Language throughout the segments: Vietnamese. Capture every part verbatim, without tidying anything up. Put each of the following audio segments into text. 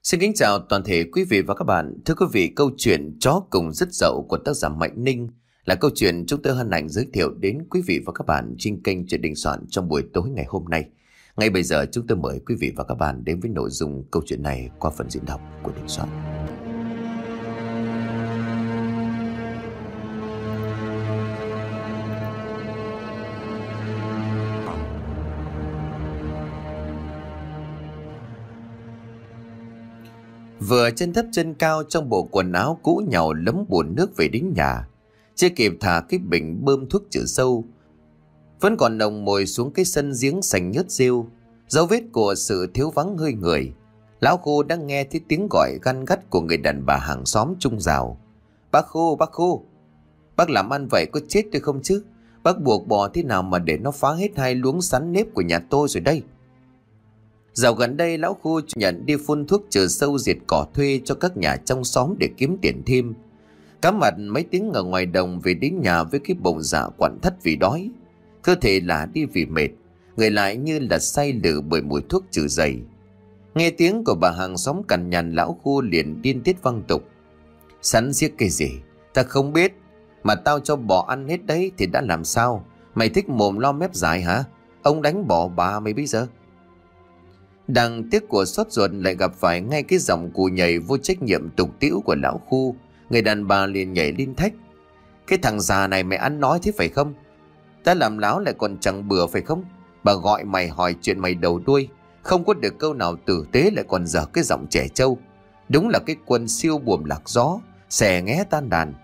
Xin kính chào toàn thể quý vị và các bạn. Thưa quý vị, câu chuyện Chó Cùng Rất Dậu của tác giả Mạnh Ninh là câu chuyện chúng tôi hân hạnh giới thiệu đến quý vị và các bạn trên kênh Chuyện Đình Soạn trong buổi tối ngày hôm nay. Ngay bây giờ chúng tôi mời quý vị và các bạn đến với nội dung câu chuyện này qua phần diễn đọc của Đình Soạn. Vừa chân thấp chân cao trong bộ quần áo cũ nhàu lấm bùn nước về đến nhà, chưa kịp thả cái bình bơm thuốc trừ sâu, vẫn còn nồng mồi xuống cái sân giếng xanh nhớt rêu, dấu vết của sự thiếu vắng hơi người. Lão Khô đang nghe thấy tiếng gọi gằn gắt của người đàn bà hàng xóm chung rào. Bác Khô, bác Khô, bác làm ăn vậy có chết tôi không chứ? Bác buộc bò thế nào mà để nó phá hết hai luống sắn nếp của nhà tôi rồi đây? Dạo gần đây lão Khô nhận đi phun thuốc trừ sâu diệt cỏ thuê cho các nhà trong xóm để kiếm tiền thêm. Cá mặt mấy tiếng ở ngoài đồng về đến nhà với cái bụng dạ quặn thắt vì đói. Cơ thể là đi vì mệt, người lại như là say lử bởi mùi thuốc trừ dày. Nghe tiếng của bà hàng xóm cằn nhằn, lão Khô liền điên tiết văng tục. Sắn giết cái gì? Ta không biết. Mà tao cho bò ăn hết đấy thì đã làm sao? Mày thích mồm lo mép dài hả? Ông đánh bỏ bà mày bây giờ. Đang tiếc của xót ruột lại gặp phải ngay cái giọng cù nhảy vô trách nhiệm tục tĩu của lão Khu. Người đàn bà liền nhảy lên thách. Cái thằng già này mày ăn nói thế phải không? Ta làm láo lại còn chẳng bừa phải không? Bà gọi mày hỏi chuyện mày đầu đuôi, không có được câu nào tử tế lại còn dở cái giọng trẻ trâu. Đúng là cái quân siêu buồm lạc gió, xẻ nghé tan đàn.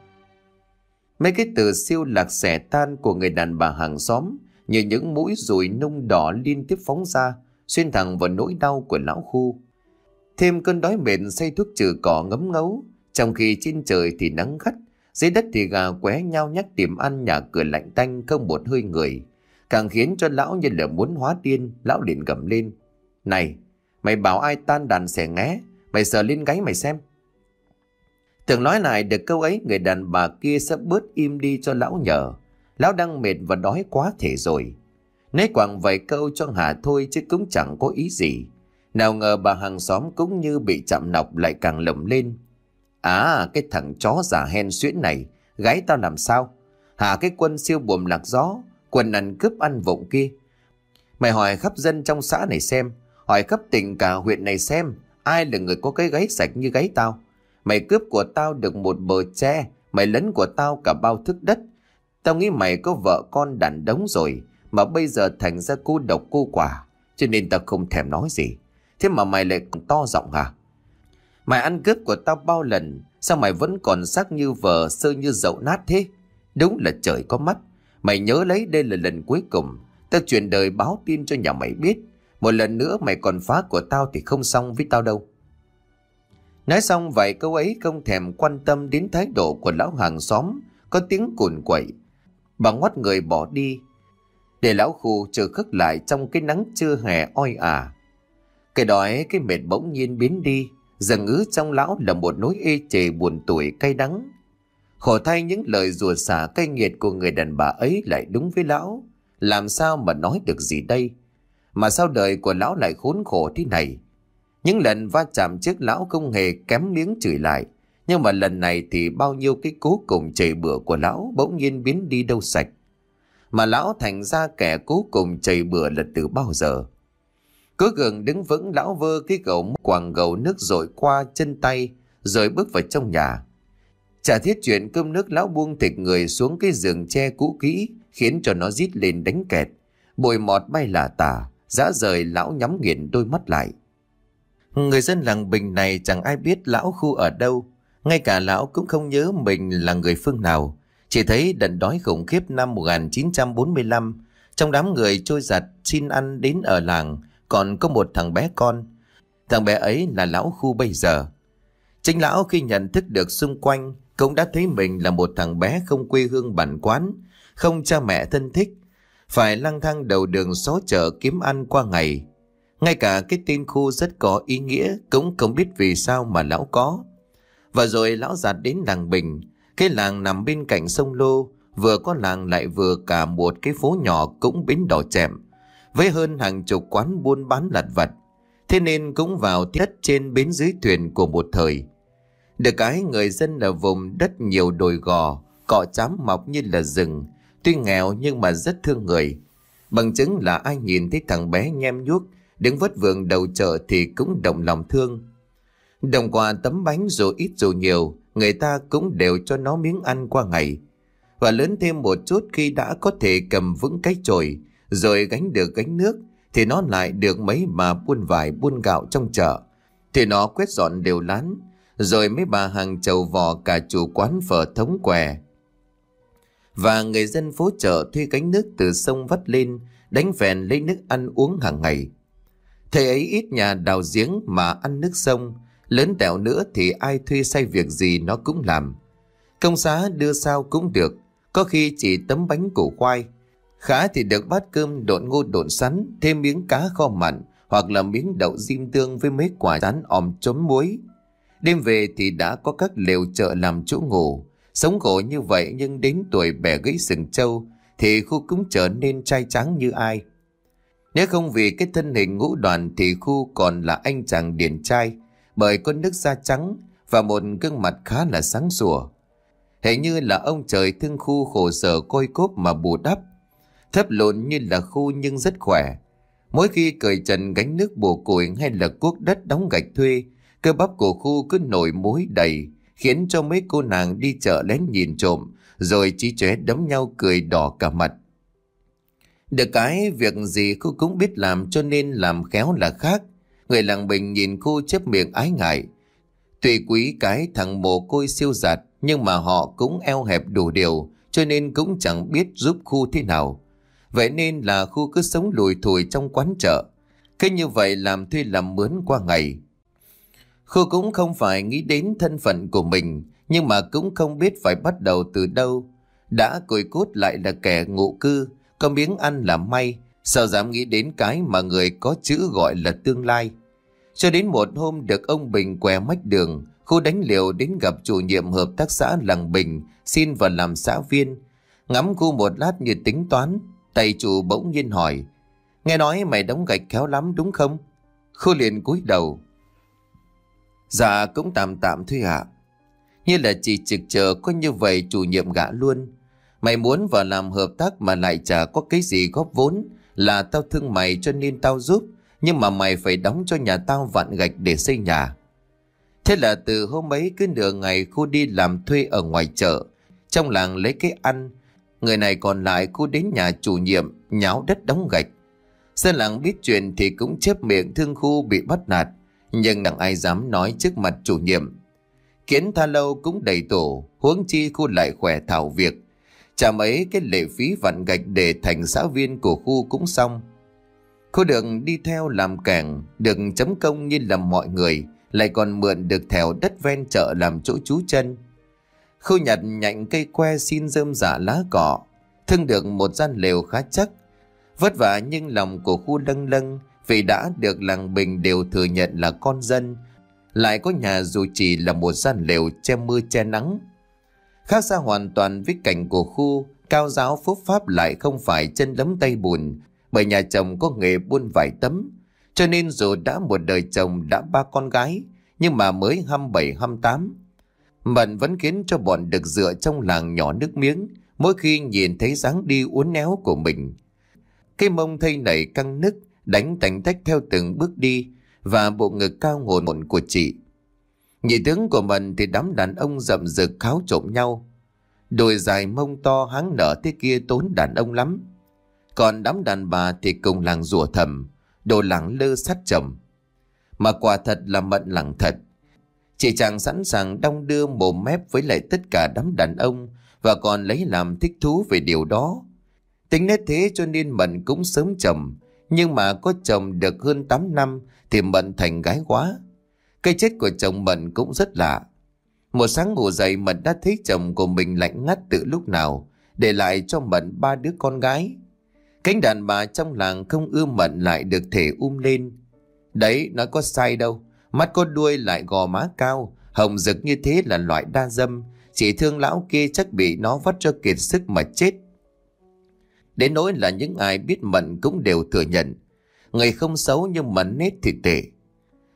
Mấy cái từ siêu lạc xẻ tan của người đàn bà hàng xóm như những mũi dùi nung đỏ liên tiếp phóng ra, xuyên thẳng vào nỗi đau của lão Khu. Thêm cơn đói mệt say thuốc trừ cỏ ngấm ngấu, trong khi trên trời thì nắng gắt, dưới đất thì gà qué nhau nhắc tìm ăn, nhà cửa lạnh tanh không một hơi người, càng khiến cho lão như là muốn hóa điên. Lão liền gầm lên. Này, mày bảo ai tan đàn xẻ nghé, mày sờ lên gáy mày xem. Tưởng nói lại được câu ấy, người đàn bà kia sẽ bớt im đi cho lão nhờ. Lão đang mệt và đói quá thể rồi. Nói quảng vài câu cho hả thôi chứ cũng chẳng có ý gì. Nào ngờ bà hàng xóm cũng như bị chạm nọc lại càng lầm lên. À, cái thằng chó già hen suyễn này, gái tao làm sao? Hả cái quân siêu buồm lạc gió, quân ăn cướp ăn vụng kia. Mày hỏi khắp dân trong xã này xem, hỏi khắp tỉnh cả huyện này xem, ai là người có cái gáy sạch như gáy tao? Mày cướp của tao được một bờ tre, mày lấn của tao cả bao thước đất. Tao nghĩ mày có vợ con đàn đống rồi, mà bây giờ thành ra cô độc cô quả, cho nên tao không thèm nói gì. Thế mà mày lại còn to giọng hả? Mày ăn cướp của tao bao lần, sao mày vẫn còn sắc như vờ sơ như dậu nát thế? Đúng là trời có mắt. Mày nhớ lấy đây là lần cuối cùng tao truyền đời báo tin cho nhà mày biết. Một lần nữa mày còn phá của tao thì không xong với tao đâu. Nói xong vài câu ấy không thèm quan tâm đến thái độ của lão hàng xóm có tiếng cùn quậy. Bà ngoắt người bỏ đi, để lão Khu chờ khắc lại trong cái nắng trưa hè oi ả. Cái đói cái mệt bỗng nhiên biến đi, dần ngứ trong lão là một nỗi ê chề buồn tủi cay đắng. Khổ thay những lời rủa xả cay nghiệt của người đàn bà ấy lại đúng với lão. Làm sao mà nói được gì đây? Mà sao đời của lão lại khốn khổ thế này? Những lần va chạm trước lão không hề kém miếng chửi lại, nhưng mà lần này thì bao nhiêu cái cố cùng chảy bừa của lão bỗng nhiên biến đi đâu sạch. Mà lão thành ra kẻ cố cùng chảy bừa là từ bao giờ? Cố gượng đứng vững, lão vơ cái gầu quàng gầu nước dội qua chân tay rồi bước vào trong nhà. Chả thiết chuyện cơm nước, lão buông thịt người xuống cái giường tre cũ kỹ, khiến cho nó rít lên đánh kẹt. Bụi mọt bay lả tả, dã rời lão nhắm nghiền đôi mắt lại. Người dân làng Bình này chẳng ai biết lão Khu ở đâu, ngay cả lão cũng không nhớ mình là người phương nào. Chỉ thấy đợt đói khủng khiếp năm một nghìn chín trăm bốn mươi lăm, trong đám người trôi giặt xin ăn đến ở làng còn có một thằng bé con. Thằng bé ấy là lão Khu bây giờ. Chính lão khi nhận thức được xung quanh cũng đã thấy mình là một thằng bé không quê hương bản quán, không cha mẹ thân thích, phải lang thang đầu đường xó chợ kiếm ăn qua ngày. Ngay cả cái tên Khu rất có ý nghĩa cũng không biết vì sao mà lão có. Và rồi lão giạt đến làng Bình, cái làng nằm bên cạnh sông Lô, vừa có làng lại vừa cả một cái phố nhỏ cũng bến đỏ chẹm, với hơn hàng chục quán buôn bán lặt vặt. thế nên cũng vào đất trên bến dưới thuyền của một thời. Được cái người dân ở vùng đất nhiều đồi gò, cỏ chám mọc như là rừng, tuy nghèo nhưng mà rất thương người. Bằng chứng là ai nhìn thấy thằng bé nhem nhuốc đứng vất vưởng đầu chợ thì cũng động lòng thương. Đồng quà tấm bánh dù ít dù nhiều, người ta cũng đều cho nó miếng ăn qua ngày. Và lớn thêm một chút khi đã có thể cầm vững cái chổi, rồi gánh được gánh nước, thì nó lại được mấy bà buôn vải buôn gạo trong chợ. Thì nó quét dọn đều lán, rồi mấy bà hàng chầu vò cả chủ quán phở thống què. Và người dân phố chợ thuê gánh nước từ sông vắt lên, đánh phèn lấy nước ăn uống hàng ngày. Thời ấy ít nhà đào giếng mà ăn nước sông, lớn tẹo nữa thì ai thuê say việc gì nó cũng làm. Công xá đưa sao cũng được, có khi chỉ tấm bánh củ khoai. Khá thì được bát cơm độn ngô độn sắn, thêm miếng cá kho mặn, hoặc là miếng đậu diêm tương với mấy quả rán òm chấm muối. Đêm về thì đã có các lều chợ làm chỗ ngủ. Sống khổ như vậy nhưng đến tuổi bẻ gãy sừng trâu thì khu cũng trở nên trai tráng như ai. Nếu không vì cái thân hình ngũ đoàn thì khu còn là anh chàng điển trai, bởi có nước da trắng và một gương mặt khá là sáng sủa. Hình như là ông trời thương khu khổ sở côi cốp mà bù đắp. Thấp lộn như là khu nhưng rất khỏe. Mỗi khi cởi trần gánh nước bồ củi hay là cuốc đất đóng gạch thuê, cơ bắp của khu cứ nổi múi đầy, khiến cho mấy cô nàng đi chợ lén nhìn trộm, rồi chí chóe đấm nhau cười đỏ cả mặt. Được cái việc gì khu cũng biết làm, cho nên làm khéo là khác. Người làng Bình nhìn khu chép miệng ái ngại. Tuy quý cái thằng mồ côi siêu giặt, nhưng mà họ cũng eo hẹp đủ điều, cho nên cũng chẳng biết giúp khu thế nào. Vậy nên là khu cứ sống lùi thủi trong quán chợ. Thế như vậy làm thuê làm mướn qua ngày. Khu cũng không phải nghĩ đến thân phận của mình, nhưng mà cũng không biết phải bắt đầu từ đâu. Đã côi cút lại là kẻ ngụ cư, có miếng ăn là may, sao dám nghĩ đến cái mà người có chữ gọi là tương lai. Cho đến một hôm được ông Bình què mách đường, khu đánh liều đến gặp chủ nhiệm hợp tác xã làng Bình, xin vào làm xã viên. Ngắm khu một lát như tính toán, tay chủ bỗng nhiên hỏi: "Nghe nói mày đóng gạch khéo lắm đúng không?" Khu liền cúi đầu: "Dạ cũng tạm tạm thôi ạ." Như là chỉ trực chờ có như vậy chủ nhiệm gạ luôn: "Mày muốn vào làm hợp tác mà lại chả có cái gì góp vốn, là tao thương mày cho nên tao giúp, nhưng mà mày phải đóng cho nhà tao vạn gạch để xây nhà." Thế là từ hôm ấy cứ nửa ngày khu đi làm thuê ở ngoài chợ, trong làng lấy cái ăn. Người này còn lại khu đến nhà chủ nhiệm nháo đất đóng gạch. Dân làng biết chuyện thì cũng chép miệng thương khu bị bắt nạt, nhưng chẳng ai dám nói trước mặt chủ nhiệm. Kiến tha lâu cũng đầy tổ, huống chi khu lại khỏe thảo việc. Chả mấy cái lệ phí vặn gạch để thành xã viên của khu cũng xong. Khu được đi theo làm cảng, được chấm công như là mọi người, lại còn mượn được thèo đất ven chợ làm chỗ trú chân. Khu nhặt nhạnh cây que xin rơm rạ lá cỏ, thương được một gian lều khá chắc. Vất vả nhưng lòng của khu lâng lâng, vì đã được làng Bình đều thừa nhận là con dân, lại có nhà dù chỉ là một gian lều che mưa che nắng. Khác xa hoàn toàn với cảnh của khu, cao giáo phúc pháp lại không phải chân lấm tay bùn, bởi nhà chồng có nghề buôn vải tấm, cho nên dù đã một đời chồng đã ba con gái, nhưng mà mới hăm bảy hăm tám. Mận vẫn khiến cho bọn được dựa trong làng nhỏ nước miếng mỗi khi nhìn thấy dáng đi uốn éo của mình. Cái mông thây nảy căng nức, đánh tành tách theo từng bước đi, và bộ ngực cao ngồn ngộn của chị. Nhị tướng của Mận thì đám đàn ông rậm rực kháo trộm nhau. Đồi dài mông to háng nở thế kia tốn đàn ông lắm. Còn đám đàn bà thì cùng làng rủa thầm, đồ lẳng lơ sát chồng. Mà quả thật là Mận lẳng thật. Chị chàng sẵn sàng đong đưa mồm mép với lại tất cả đám đàn ông, và còn lấy làm thích thú về điều đó. Tính nết thế cho nên Mận cũng sớm chồng, nhưng mà có chồng được hơn tám năm thì Mận thành gái quá. Cái chết của chồng Mận cũng rất lạ. Một sáng ngủ dậy Mận đã thấy chồng của mình lạnh ngắt từ lúc nào, để lại cho Mận ba đứa con gái. Cánh đàn bà trong làng không ưa Mận lại được thể um lên. Đấy, nói có sai đâu. Mắt có đuôi lại gò má cao, hồng rực như thế là loại đa dâm. Chỉ thương lão kia chắc bị nó vắt cho kiệt sức mà chết. Đến nỗi là những ai biết Mận cũng đều thừa nhận, người không xấu nhưng mà nết thì tệ.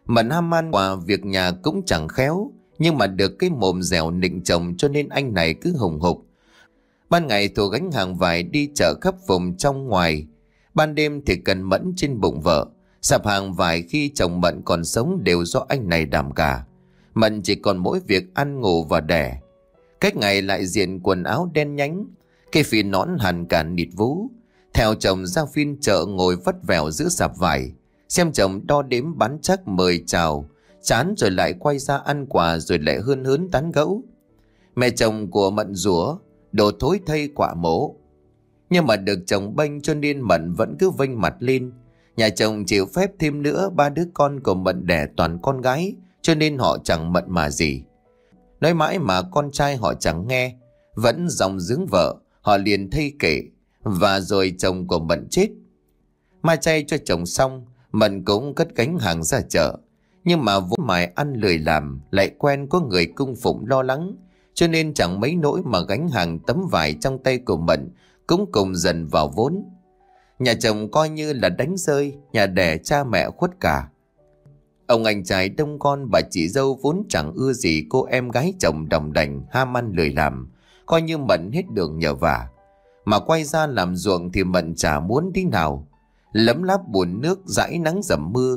Mận ham man quả việc nhà cũng chẳng khéo, nhưng mà được cái mồm dẻo nịnh chồng cho nên anh này cứ hùng hục. Ban ngày Thủ gánh hàng vải đi chợ khắp vùng trong ngoài, ban đêm thì cần mẫn trên bụng vợ. Sạp hàng vải khi chồng Mận còn sống đều do anh này đảm cả. Mận chỉ còn mỗi việc ăn ngủ và đẻ. Cách ngày lại diện quần áo đen nhánh, cây phì nón hằn cả nịt vú. Theo chồng ra phiên chợ ngồi vắt vẻo giữa sạp vải, xem chồng đo đếm bán chắc mời chào, chán rồi lại quay ra ăn quà rồi lại hươn hớn tán gẫu. Mẹ chồng của Mận rủa đồ thối thây quả mổ, nhưng mà được chồng bênh cho nên Mận vẫn cứ vênh mặt lên. Nhà chồng chịu phép thêm nữa, ba đứa con của Mận đẻ toàn con gái, cho nên họ chẳng mận mà gì. Nói mãi mà con trai họ chẳng nghe, vẫn dòng dướng vợ, họ liền thay kể. Và rồi chồng của Mận chết. Mai chay cho chồng xong, Mận cũng cất gánh hàng ra chợ. Nhưng mà vốn mài ăn lười làm, lại quen có người cung phụng lo lắng, cho nên chẳng mấy nỗi mà gánh hàng tấm vải trong tay của Mận cũng cùng dần vào vốn. Nhà chồng coi như là đánh rơi, nhà đẻ cha mẹ khuất cả. Ông anh trai đông con, bà chị dâu vốn chẳng ưa gì cô em gái chồng đồng đành ham ăn lười làm, coi như Mận hết đường nhờ vả. Mà quay ra làm ruộng thì Mận chả muốn tí nào, lấm láp bùn nước dãi nắng dầm mưa.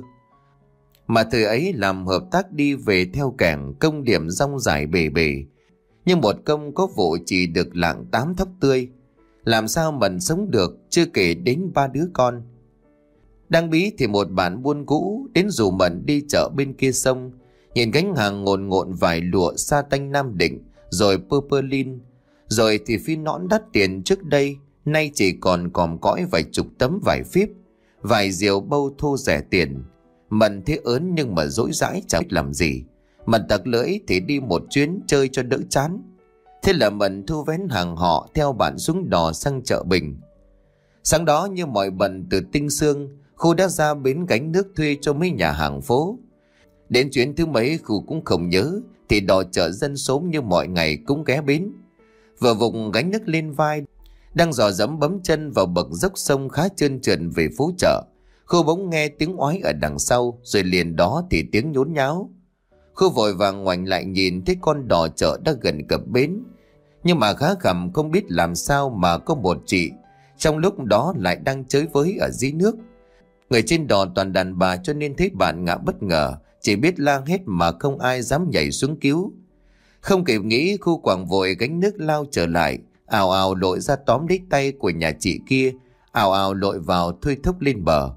Mà thời ấy làm hợp tác đi về theo kẻng, công điểm rong rải bề bề, nhưng một công có vụ chỉ được lạng tám thóc tươi. Làm sao Mận sống được, chưa kể đến ba đứa con. Đang bí thì một bạn buôn cũ đến rủ Mận đi chợ bên kia sông, nhìn gánh hàng ngồn ngộn vải lụa sa tanh Nam Định, rồi purpurlin, rồi thì phi nõn đắt tiền trước đây, nay chỉ còn còm cõi vài chục tấm vải phíp, vải diều bâu thô rẻ tiền. Mận thế ớn nhưng mà dỗi dãi chẳng biết làm gì. Mận tặc lưỡi thì đi một chuyến chơi cho đỡ chán. Thế là Mận thu vén hàng họ theo bạn xuống đò sang chợ Bình. Sáng đó như mọi bận từ tinh sương, Khu đã ra bến gánh nước thuê cho mấy nhà hàng phố. Đến chuyến thứ mấy Khu cũng không nhớ, thì đò chợ dân xóm như mọi ngày cũng ghé bến. Vừa vùng gánh nước lên vai, đang dò dẫm bấm chân vào bậc dốc sông khá trơn trượt về phố chợ, Khu bỗng nghe tiếng oái ở đằng sau, rồi liền đó thì tiếng nhốn nháo. Khu vội vàng ngoảnh lại nhìn thấy con đò chợ đã gần cập bến, nhưng mà khá khẩm không biết làm sao mà có một chị trong lúc đó lại đang chơi với ở dưới nước. Người trên đò toàn đàn bà cho nên thấy bạn ngã bất ngờ, chỉ biết la hét mà không ai dám nhảy xuống cứu. Không kịp nghĩ, Khu quàng vội gánh nước lao trở lại, ào ào lội ra tóm lấy tay của nhà chị kia, ào ào lội vào thôi thúc lên bờ.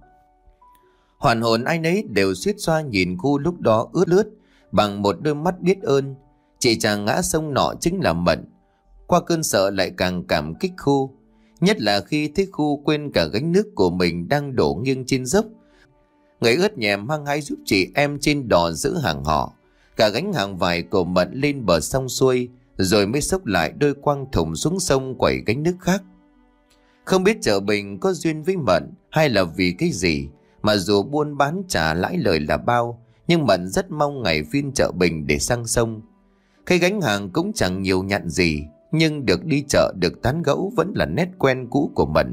Hoàn hồn ai nấy đều suýt xoa nhìn Khu lúc đó ướt lướt bằng một đôi mắt biết ơn. Chị chàng ngã sông nọ chính là Mận. Qua cơn sợ lại càng cảm kích Khu, nhất là khi thấy Khu quên cả gánh nước của mình đang đổ nghiêng trên dốc. Người ướt nhèm hăng hái giúp chị em trên đò giữ hàng họ. Cả gánh hàng vải của Mận lên bờ sông xuôi, rồi mới xốc lại đôi quăng thùng xuống sông quẩy gánh nước khác. Không biết chợ Bình có duyên với Mận hay là vì cái gì, mà dù buôn bán trả lãi lời là bao, nhưng Mận rất mong ngày phiên chợ Bình để sang sông. Cái gánh hàng cũng chẳng nhiều nhặn gì, nhưng được đi chợ, được tán gẫu vẫn là nét quen cũ của Mận.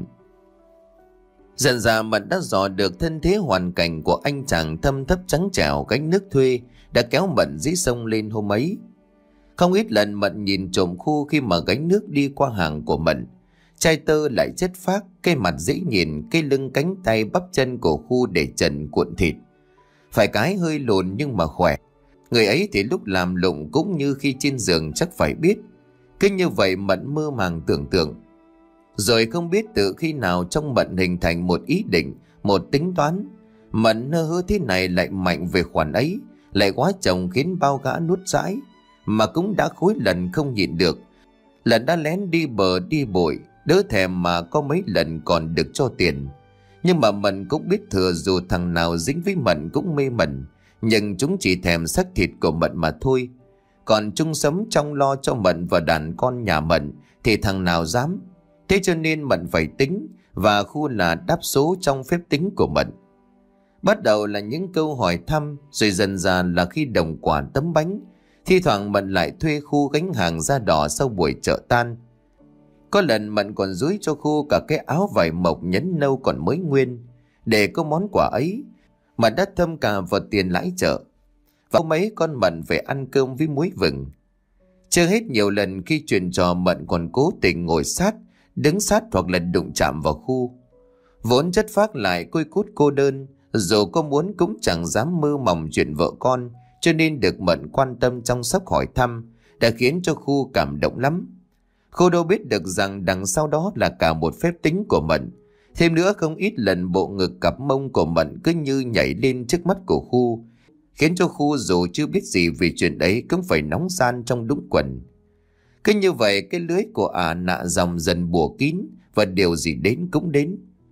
Dần dà Mận đã dò được thân thế hoàn cảnh của anh chàng thâm thấp trắng trẻo gánh nước thuê đã kéo Mận dưới sông lên hôm ấy. Không ít lần Mận nhìn trộm Khu khi mà gánh nước đi qua hàng của Mận. Trai tơ lại chất phác, cái mặt dễ nhìn, cái lưng cánh tay bắp chân của Khu để trần cuộn thịt. Phải cái hơi lùn nhưng mà khỏe. Người ấy thì lúc làm lụng cũng như khi trên giường chắc phải biết. Cứ như vậy Mận mơ màng tưởng tượng. Rồi không biết từ khi nào trong Mận hình thành một ý định, một tính toán. Mận nơ hơ thế này lại mạnh về khoản ấy, lại quá chồng khiến bao gã nuốt dãi. Mà cũng đã khối lần không nhịn được, lần đã lén đi bờ đi bội, đỡ thèm mà có mấy lần còn được cho tiền. Nhưng mà Mận cũng biết thừa dù thằng nào dính với Mận cũng mê Mận, nhưng chúng chỉ thèm xác thịt của Mận mà thôi. Còn chung sống trong lo cho Mận và đàn con nhà Mận thì thằng nào dám. Thế cho nên Mận phải tính, và Khu là đáp số trong phép tính của Mận. Bắt đầu là những câu hỏi thăm, rồi dần dần là khi đồng quả tấm bánh. Thi thoảng Mận lại thuê Khu gánh hàng ra đò sau buổi chợ tan. Có lần Mận còn dúi cho Khu cả cái áo vải mộc nhấn nâu còn mới nguyên, để có món quà ấy. mà đã thâm cả vào tiền lãi chợ. Và mấy con Mận về ăn cơm với muối vừng. Chưa hết nhiều lần khi chuyện trò Mận còn cố tình ngồi sát, đứng sát hoặc là đụng chạm vào Khu. Vốn chất phác lại côi cút cô đơn, dù có muốn cũng chẳng dám mơ mộng chuyện vợ con, cho nên được Mận quan tâm chăm sóc hỏi thăm đã khiến cho Khu cảm động lắm. Khu đâu biết được rằng đằng sau đó là cả một phép tính của Mận. Thêm nữa, không ít lần bộ ngực cặp mông của Mận cứ như nhảy lên trước mắt của Khu, khiến cho Khu dù chưa biết gì về chuyện ấy cũng phải nóng gian trong đũng quần. Cứ như vậy cái lưới của ả à nạ dòng dần bủa kín, và điều gì đến cũng đến.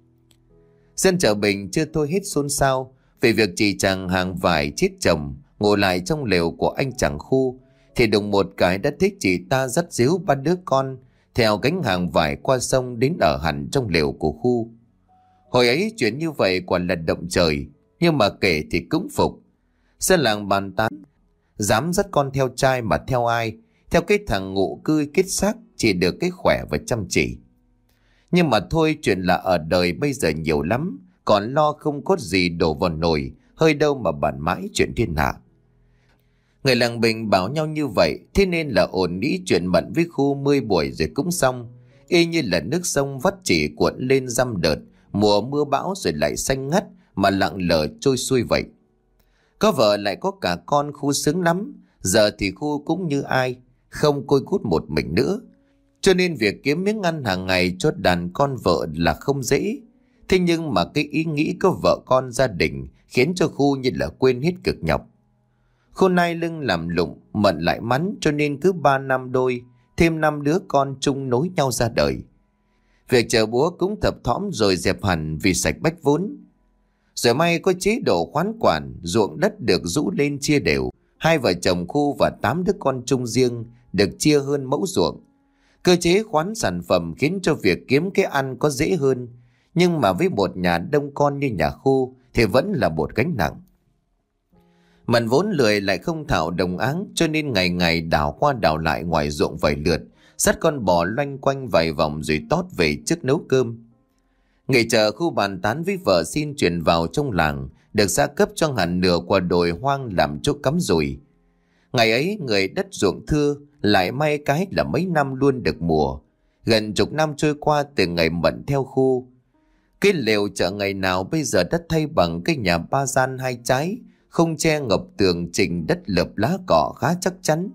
Dân chợ Bình chưa thôi hết xôn xao về việc chị chàng hàng vải chết chồng ngồi lại trong lều của anh chàng Khu, thì đùng một cái đã thích chị ta dắt díu ba đứa con theo gánh hàng vải qua sông đến ở hẳn trong lều của Khu. Hồi ấy chuyện như vậy quả là động trời, nhưng mà kể thì cũng phục. Dân làng bàn tán, dám dắt con theo trai mà theo ai? Theo cái thằng ngụ cươi kết xác, chỉ được cái khỏe và chăm chỉ. Nhưng mà thôi, chuyện là ở đời bây giờ nhiều lắm, còn lo không có gì đổ vào nồi, hơi đâu mà bàn mãi chuyện thiên hạ. Người làng Bình bảo nhau như vậy, thế nên là ổn nghĩ chuyện Mận với Khu mươi buổi rồi cũng xong. Y như là nước sông vắt chỉ cuộn lên dăm đợt, mùa mưa bão rồi lại xanh ngắt mà lặng lờ trôi xuôi vậy. Có vợ lại có cả con, Khu sướng lắm. Giờ thì Khu cũng như ai, không côi cút một mình nữa. Cho nên việc kiếm miếng ăn hàng ngày cho đàn con vợ là không dễ. Thế nhưng mà cái ý nghĩ có vợ con gia đình khiến cho Khu như là quên hết cực nhọc. Khu nai lưng làm lụng, Mận lại mắn, cho nên cứ ba năm đôi, thêm năm đứa con chung nối nhau ra đời. Việc chợ búa cũng thập thõm rồi dẹp hẳn vì sạch bách vốn. Rồi may có chế độ khoán quản, ruộng đất được rũ lên chia đều. Hai vợ chồng Khu và tám đứa con chung riêng được chia hơn mẫu ruộng. Cơ chế khoán sản phẩm khiến cho việc kiếm cái ăn có dễ hơn. Nhưng mà với một nhà đông con như nhà Khu thì vẫn là một gánh nặng. Mận vốn lười lại không thạo đồng áng, cho nên ngày ngày đảo qua đảo lại ngoài ruộng vài lượt, dắt con bò loanh quanh vài vòng rồi tót về trước nấu cơm. Ngày chợ Khu bàn tán với vợ xin chuyển vào trong làng, được gia cấp cho hẳn nửa quả đồi hoang làm chỗ cắm rùi. Ngày ấy người đất ruộng thưa, lại may cái là mấy năm luôn được mùa. Gần chục năm trôi qua từ ngày Mận theo Khu. Cái lều chợ ngày nào bây giờ đất thay bằng cái nhà ba gian hai trái, không che ngập tường, trình đất lợp lá cỏ khá chắc chắn.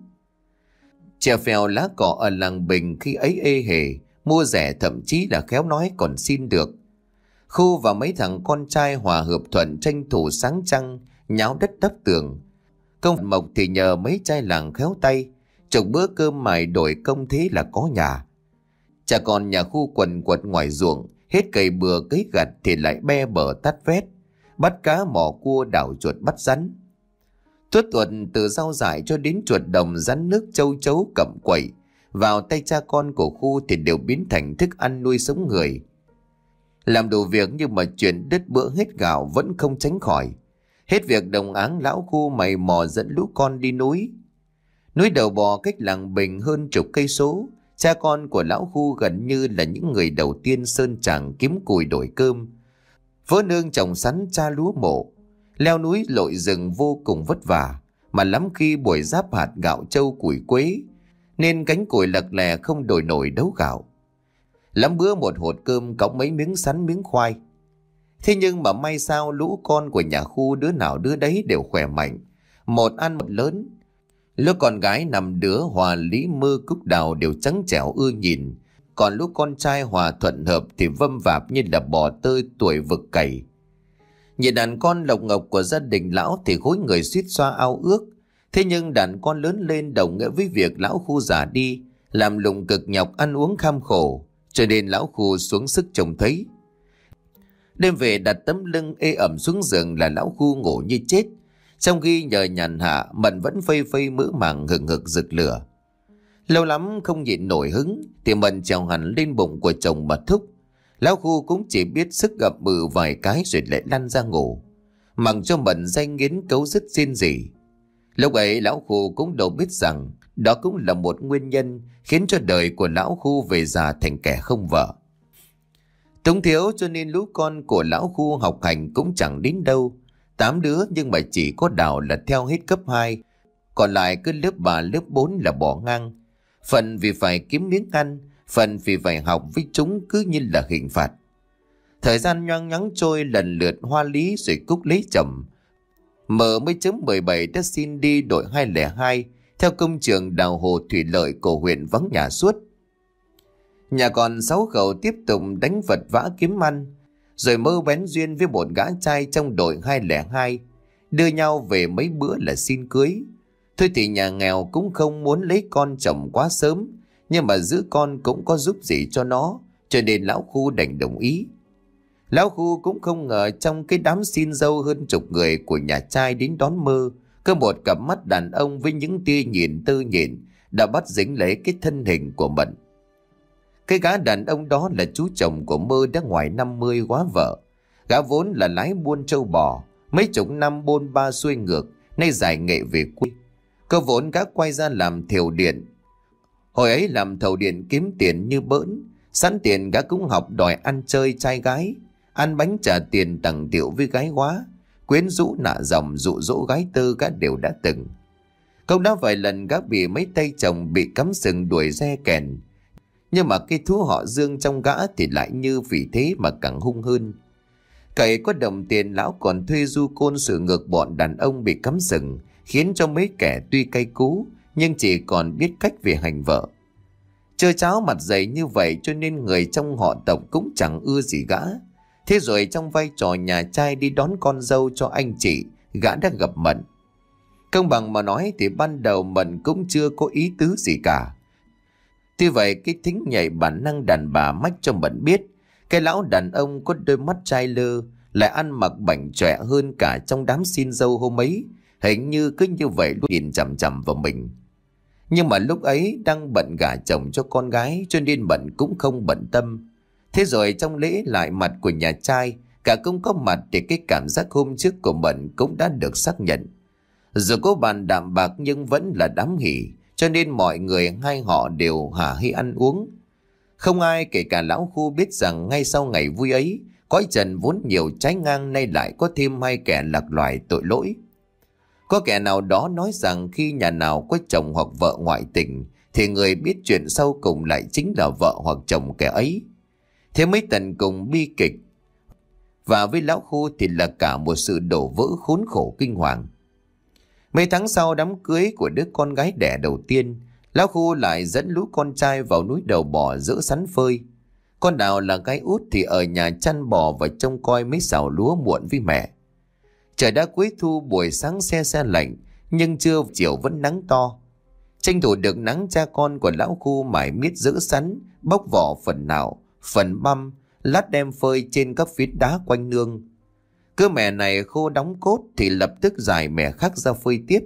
Chè phèo lá cỏ ở làng Bình khi ấy ê hề, mua rẻ thậm chí là khéo nói còn xin được. Khu và mấy thằng con trai hòa hợp thuận tranh thủ sáng trăng, nháo đất đắp tường. Công mộc thì nhờ mấy trai làng khéo tay, chục bữa cơm mài đổi công thế là có nhà. Chả còn nhà Khu quần quật ngoài ruộng, hết cày bừa cấy gặt thì lại be bờ tát vét, bắt cá mò cua đảo chuột bắt rắn. Tuốt tuần từ rau dại cho đến chuột đồng, rắn nước, châu chấu, cẩm quậy, vào tay cha con của Khu thì đều biến thành thức ăn nuôi sống người. Làm đủ việc nhưng mà chuyện đứt bữa hết gạo vẫn không tránh khỏi. Hết việc đồng áng lão Khu mày mò dẫn lũ con đi núi. Núi Đầu Bò cách làng Bình hơn chục cây số. Cha con của lão Khu gần như là những người đầu tiên sơn tràng kiếm củi đổi cơm, vỡ nương trồng sắn, tra lúa mộ, leo núi lội rừng vô cùng vất vả, mà lắm khi buổi giáp hạt gạo trâu củi quế, nên cánh củi lật lè không đổi nổi đấu gạo. Lắm bữa một hột cơm cõng mấy miếng sắn miếng khoai. Thế nhưng mà may sao lũ con của nhà Khu đứa nào đứa đấy đều khỏe mạnh, một ăn một lớn. Lứa con gái nằm đứa Hòa, Lý, Mơ, Cúc, Đào đều trắng trẻo ưa nhìn, còn lũ con trai Hòa, Thuận, Hợp thì vâm vạp như là bò tơi tuổi vực cày. Nhìn đàn con lộc ngọc của gia đình lão thì khối người suýt xoa ao ước. Thế nhưng đàn con lớn lên đồng nghĩa với việc lão Khu già đi, làm lụng cực nhọc, ăn uống kham khổ, cho nên lão Khu xuống sức trông thấy. Đêm về đặt tấm lưng ê ẩm xuống giường là lão Khu ngủ như chết, trong khi nhờ nhàn hạ Mận vẫn phây phây mỡ màng hừng hực rực lửa. Lâu lắm không nhịn nổi hứng thì Mận trèo hẳn lên bụng của chồng mà thúc. Lão Khu cũng chỉ biết sức gặm bự vài cái rồi lại lăn ra ngủ, mặc cho Mận danh nghiến cấu rứt xin rỉ. Lúc ấy lão Khu cũng đâu biết rằng đó cũng là một nguyên nhân khiến cho đời của lão Khu về già thành kẻ không vợ. Túng thiếu cho nên lũ con của lão Khu học hành cũng chẳng đến đâu. Tám đứa nhưng mà chỉ có Đào là theo hết cấp hai, còn lại cứ lớp ba lớp bốn là bỏ ngang. Phần vì phải kiếm miếng ăn, phần vì phải học với chúng cứ như là hình phạt. Thời gian nhoáng nhắng trôi, lần lượt Hoa Lý rồi Cúc lấy chồng. Mờ mới chấm mười bảy đã xin đi đội hai không hai theo công trường đào hồ thủy lợi của huyện vắng nhà suốt. Nhà còn sáu khẩu tiếp tục đánh vật vã kiếm ăn, rồi mơ bén duyên với một gã trai trong đội hai không hai, đưa nhau về mấy bữa là xin cưới. Thôi thì nhà nghèo cũng không muốn lấy con chồng quá sớm, nhưng mà giữ con cũng có giúp gì cho nó, cho nên lão Khu đành đồng ý. Lão Khu cũng không ngờ trong cái đám xin dâu hơn chục người của nhà trai đến đón mơ, có một cặp mắt đàn ông với những tia nhìn tư nhịn đã bắt dính lấy cái thân hình của Mận. Cái gã đàn ông đó là chú chồng của Mơ đã ngoài năm mươi quá vợ. Gã vốn là lái buôn trâu bò, mấy chục năm bôn ba xuôi ngược, nay giải nghệ về quê. Cơ vốn gã quay ra làm thầu điện. Hồi ấy làm thầu điện kiếm tiền như bỡn, sẵn tiền gã cũng học đòi ăn chơi trai gái, ăn bánh trả tiền tằng tiệu với gái hóa, quyến rũ nạ dòng dụ dỗ gái tơ gã đều đã từng. Không đã vài lần gã bị mấy tay chồng bị cắm sừng đuổi re kèn, nhưng mà cái thú họ Dương trong gã thì lại như vì thế mà càng hung hơn. Cậy có đồng tiền, lão còn thuê du côn sự ngược bọn đàn ông bị cắm sừng, khiến cho mấy kẻ tuy cay cú nhưng chỉ còn biết cách về hành vợ. Chơi cháo mặt dày như vậy cho nên người trong họ tộc cũng chẳng ưa gì gã. Thế rồi trong vai trò nhà trai đi đón con dâu cho anh chị, gã đã gặp Mận. Công bằng mà nói thì ban đầu Mận cũng chưa có ý tứ gì cả. Tuy vậy cái thính nhạy bản năng đàn bà mách cho Mận biết cái lão đàn ông có đôi mắt trai lơ, lại ăn mặc bảnh chọe hơn cả trong đám xin dâu hôm ấy, hình như cứ như vậy luôn nhìn chằm chằm vào mình. Nhưng mà lúc ấy đang bận gả chồng cho con gái cho nên Mận cũng không bận tâm. Thế rồi trong lễ lại mặt của nhà trai, cả cũng có mặt để cái cảm giác hôm trước của Mận cũng đã được xác nhận. Dù có bàn đạm bạc nhưng vẫn là đám hỉ, cho nên mọi người hai họ đều hả hê ăn uống. Không ai kể cả lão Khu biết rằng ngay sau ngày vui ấy, cõi trần vốn nhiều trái ngang nay lại có thêm hai kẻ lạc loài tội lỗi. Có kẻ nào đó nói rằng khi nhà nào có chồng hoặc vợ ngoại tình thì người biết chuyện sau cùng lại chính là vợ hoặc chồng kẻ ấy. Thế mới tận cùng bi kịch. Và với lão Khu thì là cả một sự đổ vỡ khốn khổ kinh hoàng. Mấy tháng sau đám cưới của đứa con gái đẻ đầu tiên, lão Khu lại dẫn lũ con trai vào núi Đầu Bò dỡ sắn phơi. Con Đào là gái út thì ở nhà chăn bò và trông coi mấy xào lúa muộn với mẹ. Trời đã cuối thu, buổi sáng se se lạnh, nhưng trưa chiều vẫn nắng to. Tranh thủ được nắng, cha con của lão Khu mải miết dỡ sắn, bóc vỏ phần nào, phần băm, lát đem phơi trên các phiến đá quanh nương. Cứ mẻ này khô đóng cốt thì lập tức giải mẻ khác ra phơi tiếp.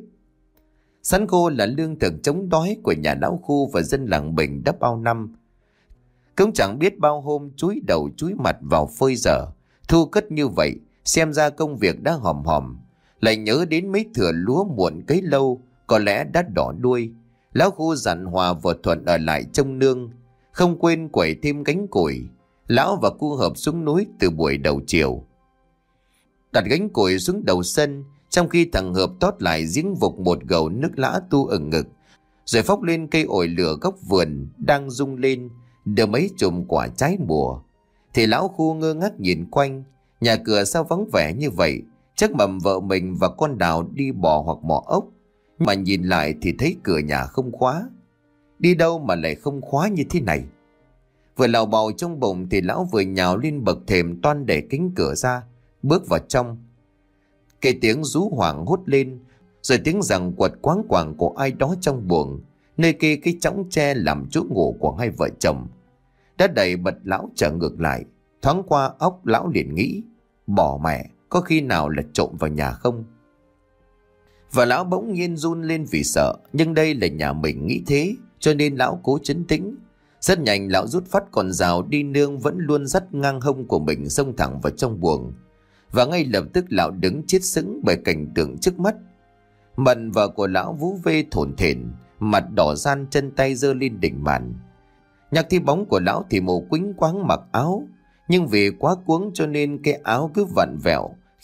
Sắn khô là lương thực chống đói của nhà lão Khu và dân làng Bình đã bao năm. Cũng chẳng biết bao hôm chúi đầu chúi mặt vào phơi dở, thu cất như vậy, xem ra công việc đã hòm hòm. Lại nhớ đến mấy thửa lúa muộn cấy lâu, có lẽ đã đỏ đuôi. Lão Khu dặn Hòa và Thuận ở lại trông nương, không quên quẩy thêm gánh củi. Lão và cu hợp xuống núi từ buổi đầu chiều, đặt gánh củi xuống đầu sân, trong khi thằng Hợp tót lại giếng vục một gầu nước lã tu ửng ngực, rồi phóc lên cây ổi lửa góc vườn đang rung lên, đưa mấy chùm quả trái mùa. Thì lão Khu ngơ ngác nhìn quanh, nhà cửa sao vắng vẻ như vậy, chắc mầm vợ mình và con Đào đi bò hoặc mò ốc. Mà nhìn lại thì thấy cửa nhà không khóa. Đi đâu mà lại không khóa như thế này? Vừa lào bào trong bụng thì lão vừa nhào lên bậc thềm toan để cánh cửa ra, bước vào trong. Cái tiếng rú hoảng hốt lên, rồi tiếng giằng quật quáng quàng của ai đó trong buồng, nơi kê cái chõng tre làm chỗ ngủ của hai vợ chồng. Đã đẩy bật lão trở ngược lại. Thoáng qua óc lão liền nghĩ, bỏ mẹ, có khi nào là trộm vào nhà không? Và lão bỗng nhiên run lên vì sợ, nhưng đây là nhà mình nghĩ thế, cho nên lão cố trấn tĩnh. Rất nhanh lão rút phát con dao đi nương vẫn luôn dắt ngang hông của mình xông thẳng vào trong buồng. Và ngay lập tức lão đứng chết sững bởi cảnh tượng trước mắt. Mận vợ của lão vú vê thổn thển, mặt đỏ ran, chân tay giơ lên đỉnh màn. Nhắc thi bóng của lão thì mù quĩnh quáng mặc áo, nhưng vì quá cuống cho nên cái áo cứ vặn vẹo,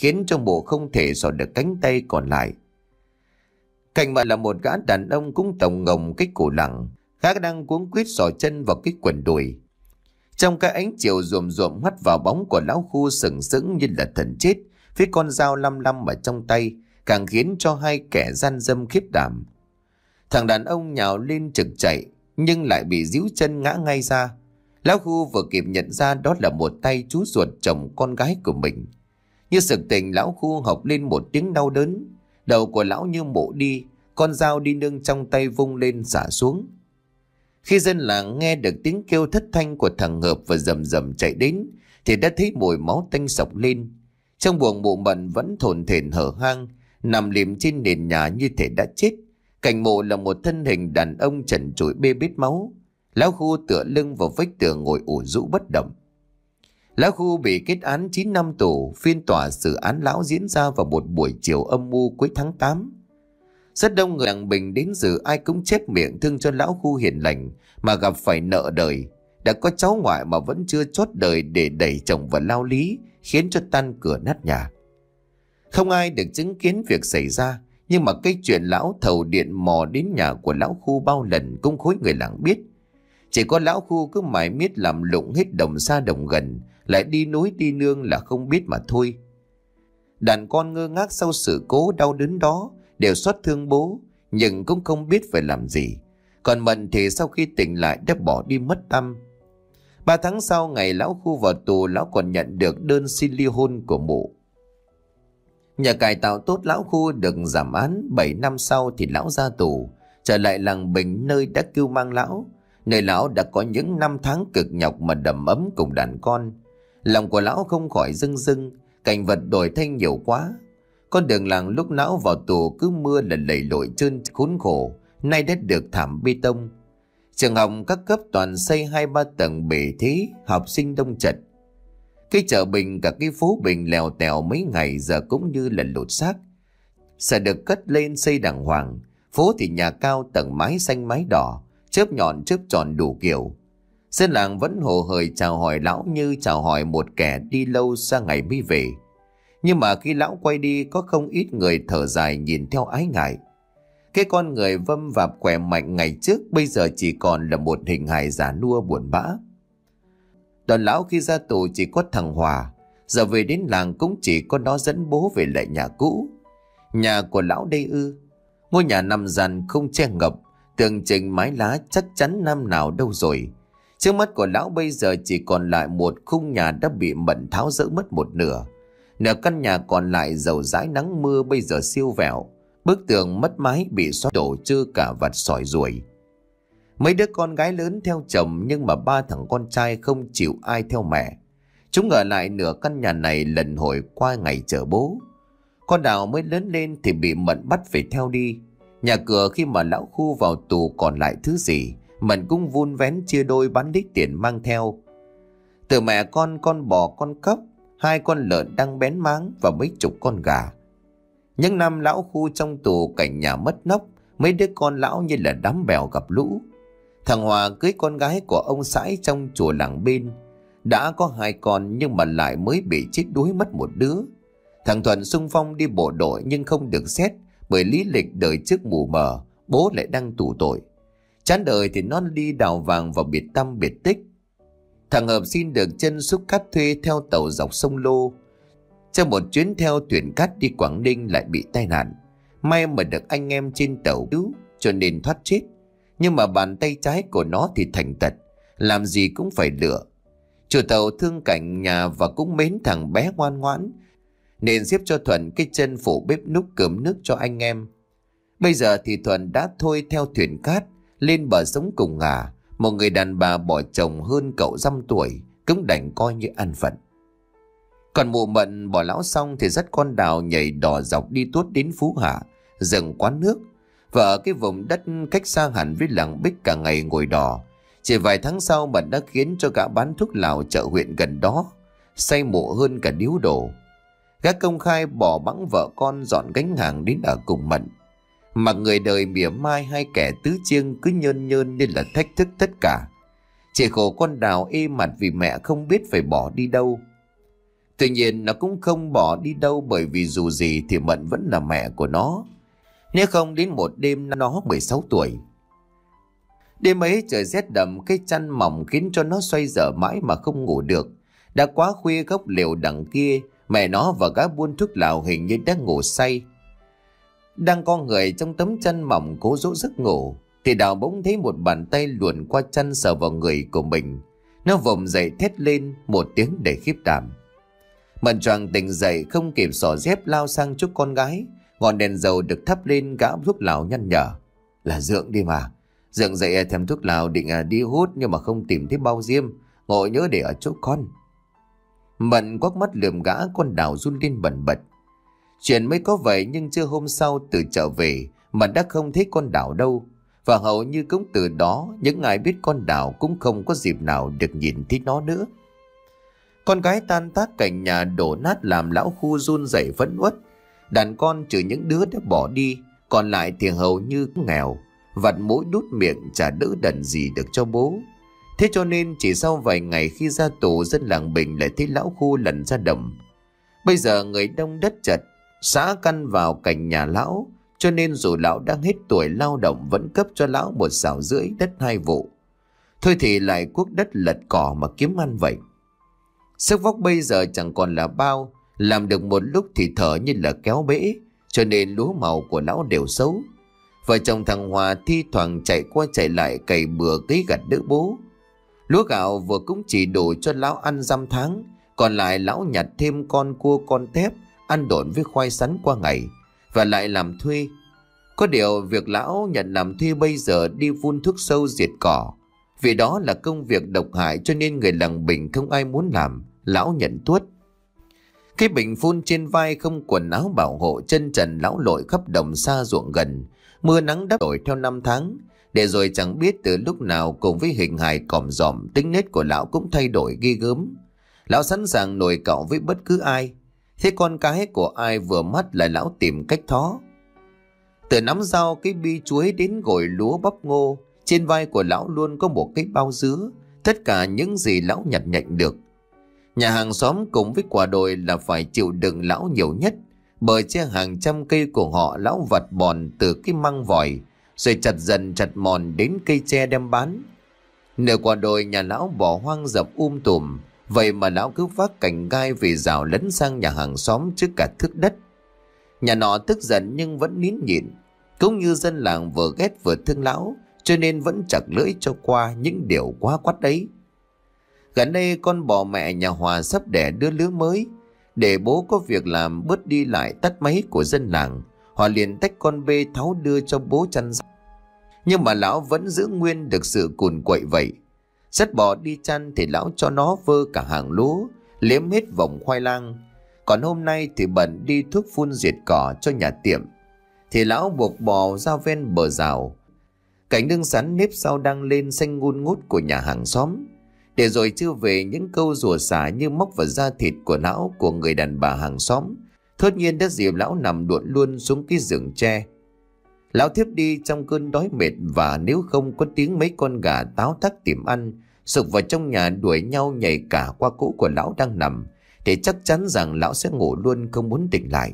khiến cho Mụ không thể xỏ được cánh tay còn lại. Cạnh Mận là một gã đàn ông cũng tổng ngồng cái cổ lẳng, gã đang cuống quýt xỏ chân vào cái quần đùi. Trong cái ánh chiều ruồm ruộm hắt vào bóng của lão Khu sừng sững như là thần chết, với con dao lăm lăm ở trong tay, càng khiến cho hai kẻ gian dâm khiếp đảm. Thằng đàn ông nhào lên trực chạy, nhưng lại bị díu chân ngã ngay ra. Lão Khu vừa kịp nhận ra đó là một tay chú ruột chồng con gái của mình. Như sực tỉnh, lão Khu học lên một tiếng đau đớn. Đầu của lão như mộ đi, con dao đi nương trong tay vung lên xả xuống. Khi dân làng nghe được tiếng kêu thất thanh của thằng Hợp và rầm rầm chạy đến, thì đã thấy mùi máu tanh sộc lên. Trong buồng Mụ Mận vẫn thổn thển hở hang, nằm liệm trên nền nhà như thể đã chết. Cạnh Mộ là một thân hình đàn ông trần trụi bê bết máu. Lão Khu tựa lưng vào vách tường ngồi ủ rũ bất động. Lão Khu bị kết án chín năm tù. Phiên tòa xử án lão diễn ra vào một buổi chiều âm u cuối tháng tám. Rất đông người làng Bình đến dự, ai cũng chép miệng thương cho lão Khu hiền lành mà gặp phải nợ đời. Đã có cháu ngoại mà vẫn chưa chót đời để đẩy chồng vào lao lý, khiến cho tan cửa nát nhà. Không ai được chứng kiến việc xảy ra, nhưng mà cái chuyện lão thầu điện mò đến nhà của lão Khu bao lần cũng khối người làng biết. Chỉ có lão Khu cứ mải miết làm lụng hết đồng xa đồng gần, lại đi núi đi nương là không biết mà thôi. Đàn con ngơ ngác sau sự cố đau đớn đó, đều xót thương bố, nhưng cũng không biết phải làm gì. Còn Mận thì sau khi tỉnh lại đã bỏ đi mất tăm. Ba tháng sau, ngày lão Khu vào tù, lão còn nhận được đơn xin ly hôn của Mụ. Nhờ cải tạo tốt, lão Khu được giảm án. Bảy năm sau thì lão ra tù, trở lại làng Bình nơi đã cưu mang lão, nơi lão đã có những năm tháng cực nhọc mà đầm ấm cùng đàn con. Lòng của lão không khỏi rưng rưng, cảnh vật đổi thay nhiều quá. Con đường làng lúc lão vào tù cứ mưa là lầy lội trơn khốn khổ, nay đã được thảm bê tông. Trường học các cấp toàn xây hai ba tầng bể thế, học sinh đông chật. Cái chợ Bình, cả cái phố Bình lèo tèo mấy ngày giờ cũng như là lột xác. Sợ được cất lên xây đàng hoàng. Phố thì nhà cao tầng mái xanh mái đỏ, chớp nhọn chớp tròn đủ kiểu. Dân làng vẫn hồ hởi chào hỏi lão như chào hỏi một kẻ đi lâu xa ngày mới về. Nhưng mà khi lão quay đi, có không ít người thở dài nhìn theo ái ngại. Cái con người vâm vạp khỏe mạnh ngày trước bây giờ chỉ còn là một hình hài già nua buồn bã. Đoàn lão khi ra tù chỉ có thằng Hòa, giờ về đến làng cũng chỉ có nó dẫn bố về lại nhà cũ. Nhà của lão đây ư? Ngôi nhà nằm dàn không che ngập, tường trình mái lá chắc chắn năm nào đâu rồi. Trước mắt của lão bây giờ chỉ còn lại một khung nhà đã bị Mận tháo dỡ mất một nửa. Nửa căn nhà còn lại dầu dãi nắng mưa bây giờ siêu vẹo. Bức tường mất mái bị xóa đổ trơ cả vặt sỏi ruồi. Mấy đứa con gái lớn theo chồng, nhưng mà ba thằng con trai không chịu ai theo mẹ. Chúng ở lại nửa căn nhà này lần hồi qua ngày chờ bố. Con Đào mới lớn lên thì bị Mận bắt phải theo đi. Nhà cửa khi mà lão Khu vào tù còn lại thứ gì, Mận cũng vun vén chia đôi bán lấy tiền mang theo. Từ mẹ con, con bò, con cóc, hai con lợn đang bén máng và mấy chục con gà. Những năm lão Khu trong tù, cảnh nhà mất nóc, mấy đứa con lão như là đám bèo gặp lũ. Thằng Hòa cưới con gái của ông sãi trong chùa làng bên. Đã có hai con nhưng mà lại mới bị chết đuối mất một đứa. Thằng Thuận xung phong đi bộ đội nhưng không được xét, bởi lý lịch đời trước mù mờ, bố lại đang tù tội. Chán đời thì nó đi đào vàng vào biệt tăm biệt tích. Thằng Hợp xin được chân xúc cát thuê theo tàu dọc sông Lô. Trong một chuyến theo thuyền cát đi Quảng Ninh lại bị tai nạn. May mà được anh em trên tàu cứu cho nên thoát chết. Nhưng mà bàn tay trái của nó thì thành tật, làm gì cũng phải lựa. Chủ tàu thương cảnh nhà và cũng mến thằng bé ngoan ngoãn, nên xếp cho Thuận cái chân phụ bếp núc cơm nước cho anh em. Bây giờ thì Thuận đã thôi theo thuyền cát lên bờ sống cùng ngả. Một người đàn bà bỏ chồng hơn cậu dăm tuổi cũng đành coi như ăn phận. Còn Mụ Mận bỏ lão xong thì dắt con Đào nhảy đò dọc đi tuốt đến Phú Hạ, rừng quán nước. Và ở cái vùng đất cách xa hẳn với làng Bích cả ngày ngồi đò. Chỉ vài tháng sau Mận đã khiến cho gã bán thuốc lào chợ huyện gần đó say Mụ hơn cả điếu đổ. Gã công khai bỏ bẵng vợ con dọn gánh hàng đến ở cùng Mận. Mà người đời mỉa mai hai kẻ tứ chiêng cứ nhơn nhơn nên là thách thức tất cả. Chỉ khổ con Đào ê mặt vì mẹ không biết phải bỏ đi đâu. Tuy nhiên nó cũng không bỏ đi đâu, bởi vì dù gì thì Mận vẫn là mẹ của nó. Nếu không đến một đêm nó mười sáu tuổi. Đêm ấy trời rét đậm, cái chăn mỏng khiến cho nó xoay dở mãi mà không ngủ được. Đã quá khuya, góc lều đằng kia mẹ nó và gã buôn thuốc lào hình như đang ngủ say. Đang co người trong tấm chăn mỏng cố dỗ giấc ngủ thì Đào bỗng thấy một bàn tay luồn qua chăn sờ vào người của mình. Nó vùng dậy thét lên một tiếng để khiếp đảm. Mận choàng tỉnh dậy, không kịp xỏ dép lao sang chỗ con gái. Ngọn đèn dầu được thắp lên, gã thuốc lào nhăn nhở: "Là Dượng đi mà. Dượng dậy thèm thuốc lào định à đi hút nhưng mà không tìm thấy bao diêm, ngộ nhớ để ở chỗ con." Mận quắc mắt lườm gã, con Đào run lên bần bật. Chuyện mới có vậy nhưng chưa hôm sau từ chợ về, Mận đã không thấy con Đào đâu. Và hầu như cũng từ đó những ai biết con Đào cũng không có dịp nào được nhìn thấy nó nữa. Con gái tan tác, cảnh nhà đổ nát làm lão Khu run rẩy phẫn uất. Đàn con trừ những đứa đã bỏ đi, còn lại thì hầu như nghèo, vặt mũi đút miệng chả đỡ đần gì được cho bố. Thế cho nên chỉ sau vài ngày khi ra tù, dân làng Bình lại thấy lão Khu lần ra đồng. Bây giờ người đông đất chật, xã căn vào cạnh nhà lão, cho nên dù lão đang hết tuổi lao động vẫn cấp cho lão một sào rưỡi đất hai vụ. Thôi thì lại cuốc đất lật cỏ mà kiếm ăn vậy. Sức vóc bây giờ chẳng còn là bao, làm được một lúc thì thở như là kéo bể, cho nên lúa màu của lão đều xấu. Vợ chồng thằng Hòa thi thoảng chạy qua chạy lại cày bừa cấy gặt đỡ bố. Lúa gạo vừa cũng chỉ đủ cho lão ăn dăm tháng, còn lại lão nhặt thêm con cua con tép ăn độn với khoai sắn qua ngày và lại làm thuê. Có điều việc lão nhận làm thuê bây giờ đi vun thuốc sâu diệt cỏ, vì đó là công việc độc hại cho nên người làng Bình không ai muốn làm. Lão nhận tuốt. Cái bình phun trên vai, không quần áo bảo hộ, chân trần lão lội khắp đồng xa ruộng gần, mưa nắng đắp đổi theo năm tháng, để rồi chẳng biết từ lúc nào cùng với hình hài còm dòm, tính nết của lão cũng thay đổi ghê gớm. Lão sẵn sàng nổi cạo với bất cứ ai, thế con cái của ai vừa mắt là lão tìm cách thó. Từ nắm rau cái bi chuối đến gồi lúa bắp ngô, trên vai của lão luôn có một cái bao dứa, tất cả những gì lão nhặt nhạnh được. Nhà hàng xóm cùng với quả đồi là phải chịu đựng lão nhiều nhất, bởi che hàng trăm cây của họ lão vặt bòn từ cái măng vòi, rồi chặt dần chặt mòn đến cây tre đem bán. Nửa quả đồi nhà lão bỏ hoang dập um tùm, vậy mà lão cứ vác cành gai về rào lấn sang nhà hàng xóm trước cả thước đất. Nhà nọ tức giận nhưng vẫn nín nhịn, cũng như dân làng vừa ghét vừa thương lão, cho nên vẫn chặt lưỡi cho qua những điều quá quắt đấy. Gần đây con bò mẹ nhà Hòa sắp đẻ đứa lứa mới, để bố có việc làm bớt đi lại tắt máy của dân làng, họ liền tách con bê tháo đưa cho bố chăn rau. Nhưng mà lão vẫn giữ nguyên được sự cùn quậy vậy. Dắt bò đi chăn thì lão cho nó vơ cả hàng lúa, liếm hết vòng khoai lang. Còn hôm nay thì bận đi thuốc phun diệt cỏ cho nhà tiệm, thì lão buộc bò ra ven bờ rào. Cảnh nương sắn nếp sau đang lên xanh ngun ngút của nhà hàng xóm, để rồi chưa về những câu rủa xả như móc vào da thịt của lão của người đàn bà hàng xóm, thốt nhiên đã dịp lão nằm đuộn luôn xuống cái giường tre. Lão thiếp đi trong cơn đói mệt, và nếu không có tiếng mấy con gà táo thắc tìm ăn sục vào trong nhà đuổi nhau nhảy cả qua cỗ của lão đang nằm, thì chắc chắn rằng lão sẽ ngủ luôn, không muốn tỉnh lại.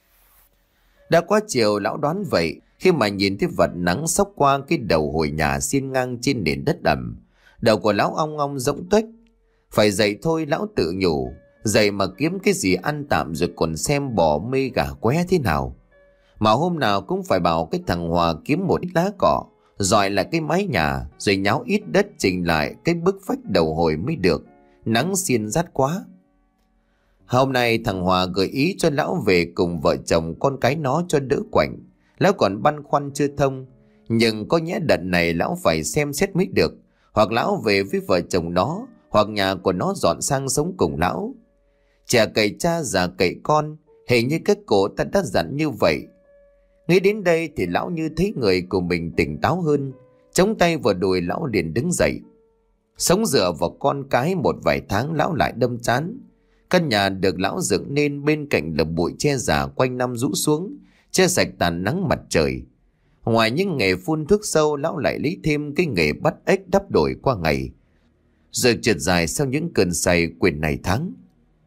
Đã quá chiều, lão đoán vậy khi mà nhìn thấy vật nắng xốc qua cái đầu hồi nhà xiên ngang trên nền đất ẩm. Đầu của lão ong ong rỗng tuếch. Phải dậy thôi, lão tự nhủ, dậy mà kiếm cái gì ăn tạm rồi còn xem bò mê gà qué thế nào. Mà hôm nào cũng phải bảo cái thằng Hòa kiếm một ít lá cỏ, dọi lại cái mái nhà, rồi nháo ít đất chỉnh lại cái bức vách đầu hồi mới được. Nắng xiên rát quá. Hôm nay thằng Hòa gợi ý cho lão về cùng vợ chồng con cái nó cho đỡ quạnh. Lão còn băn khoăn chưa thông, nhưng có nhẽ đợt này lão phải xem xét mới được. Hoặc lão về với vợ chồng nó, hoặc nhà của nó dọn sang sống cùng lão. Trẻ cậy cha, già cậy con, hình như các cổ ta đã dặn như vậy. Nghĩ đến đây thì lão như thấy người của mình tỉnh táo hơn, chống tay vào đùi lão liền đứng dậy. Sống dựa vào con cái một vài tháng, lão lại đâm chán. Căn nhà được lão dựng nên bên cạnh là bụi tre già quanh năm rũ xuống, che sạch tàn nắng mặt trời. Ngoài những nghề phun thuốc sâu, lão lại lấy thêm cái nghề bắt ếch đắp đổi qua ngày, rồi trượt dài sau những cơn say quyền này tháng.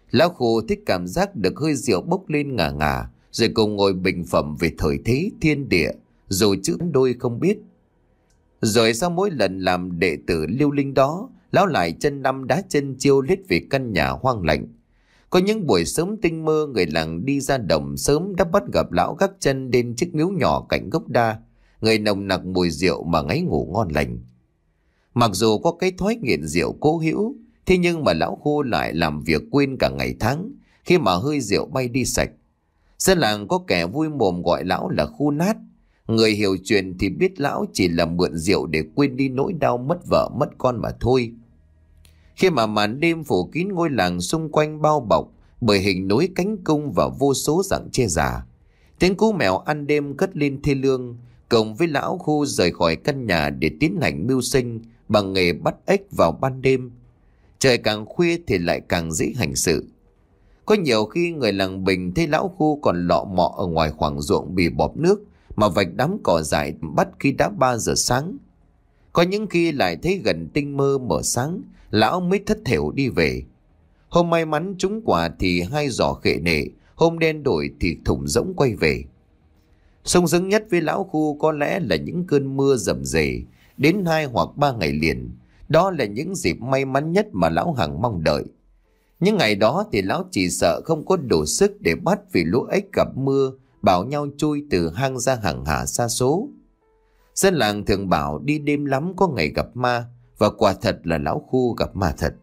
Lão Khu thích cảm giác được hơi rượu bốc lên ngả ngả, rồi cùng ngồi bình phẩm về thời thế thiên địa, dù chữ đôi không biết. Rồi sau mỗi lần làm đệ tử Liêu Linh đó, lão lại chân năm đá chân chiêu lết về căn nhà hoang lạnh. Có những buổi sớm tinh mơ, người làng đi ra đồng sớm đã bắt gặp lão gác chân lên chiếc miếu nhỏ cạnh gốc đa, người nồng nặc mùi rượu mà ngáy ngủ ngon lành. Mặc dù có cái thói nghiện rượu cố hữu, thế nhưng mà lão Khu lại làm việc quên cả ngày tháng khi mà hơi rượu bay đi sạch. Dân làng có kẻ vui mồm gọi lão là Khu nát. Người hiểu chuyện thì biết lão chỉ là mượn rượu để quên đi nỗi đau mất vợ mất con mà thôi. Khi mà màn đêm phủ kín ngôi làng xung quanh bao bọc bởi hình nối cánh cung và vô số dạng che giả, tiếng cú mèo ăn đêm cất lên thê lương, cùng với lão Khu rời khỏi căn nhà để tiến hành mưu sinh bằng nghề bắt ếch vào ban đêm. Trời càng khuya thì lại càng dễ hành sự. Có nhiều khi người làng Bình thấy lão Khu còn lọ mọ ở ngoài khoảng ruộng bì bọp nước mà vạch đám cỏ dại bắt khi đã ba giờ sáng. Có những khi lại thấy gần tinh mơ mở sáng, lão mới thất thểu đi về. Hôm may mắn trúng quả thì hai giỏ khệ nệ, hôm đen đổi thì thủng rỗng quay về. Sung sướng nhất với lão Khu có lẽ là những cơn mưa rầm rề đến hai hoặc ba ngày liền. Đó là những dịp may mắn nhất mà lão hằng mong đợi. Những ngày đó thì lão chỉ sợ không có đủ sức để bắt, vì lũ ếch gặp mưa bảo nhau chui từ hang ra hàng hà xa số. Dân làng thường bảo đi đêm lắm có ngày gặp ma, và quả thật là lão Khu gặp ma thật.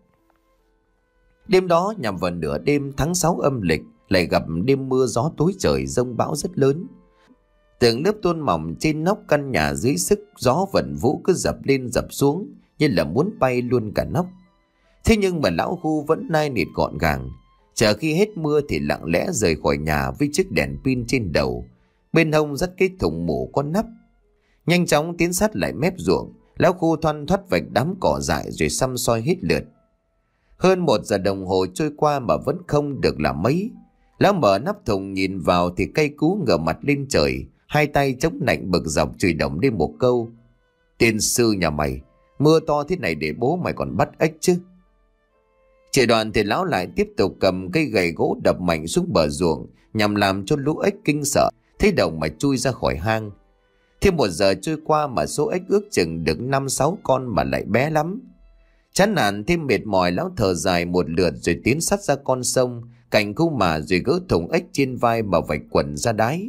Đêm đó nhằm vào nửa đêm tháng sáu âm lịch lại gặp đêm mưa gió tối trời, giông bão rất lớn. Từng lớp tôn mỏng trên nóc căn nhà dưới sức gió vận vũ cứ dập lên dập xuống như là muốn bay luôn cả nóc. Thế nhưng mà lão Khu vẫn nai nịt gọn gàng, chờ khi hết mưa thì lặng lẽ rời khỏi nhà với chiếc đèn pin trên đầu, bên hông dắt cái thùng mủ có nắp. Nhanh chóng tiến sát lại mép ruộng, lão Khu thoăn thoắt vạch đám cỏ dại rồi săm soi hết lượt. Hơn một giờ đồng hồ trôi qua mà vẫn không được làm mấy. Lão mở nắp thùng nhìn vào thì cây cú ngửa mặt lên trời, hai tay chống nạnh bực dọc chửi đồng lên một câu: "Tiên sư nhà mày, mưa to thế này để bố mày còn bắt ếch chứ?" Chỉ đoạn thì lão lại tiếp tục cầm cây gậy gỗ đập mạnh xuống bờ ruộng nhằm làm cho lũ ếch kinh sợ, thấy đồng mà chui ra khỏi hang. Thêm một giờ trôi qua mà số ếch ước chừng được năm sáu con mà lại bé lắm. Chán nản thêm mệt mỏi, lão thở dài một lượt rồi tiến sát ra con sông cạnh khu mà rồi gỡ thùng ếch trên vai mà vạch quần ra đáy.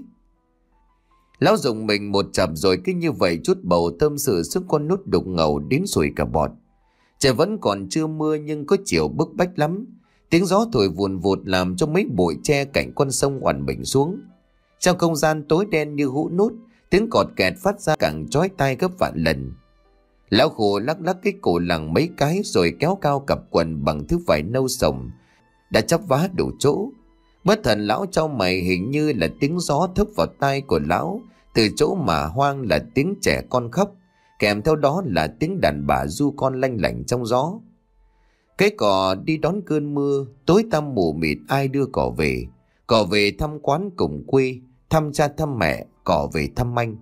Lão dùng mình một chập rồi cứ như vậy chút bầu tâm sự xuống con nút đục ngầu đến sùi cả bọt. Trời vẫn còn chưa mưa nhưng có chiều bức bách lắm. Tiếng gió thổi vùn vụt làm cho mấy bụi tre cạnh con sông oằn mình xuống. Trong không gian tối đen như hũ nút, tiếng cọt kẹt phát ra càng chói tai gấp vạn lần. Lão Khu lắc lắc cái cổ lằng mấy cái rồi kéo cao cặp quần bằng thứ vải nâu sồng đã chắp vá đủ chỗ. Bất thần lão trao mày, hình như là tiếng gió thốc vào tai của lão từ chỗ mà hoang là tiếng trẻ con khóc, kèm theo đó là tiếng đàn bà ru con lanh lảnh trong gió. Cái cò đi đón cơn mưa, tối tăm mù mịt ai đưa cỏ về. Cỏ về thăm quán cùng quê, thăm cha thăm mẹ, cỏ về thăm anh.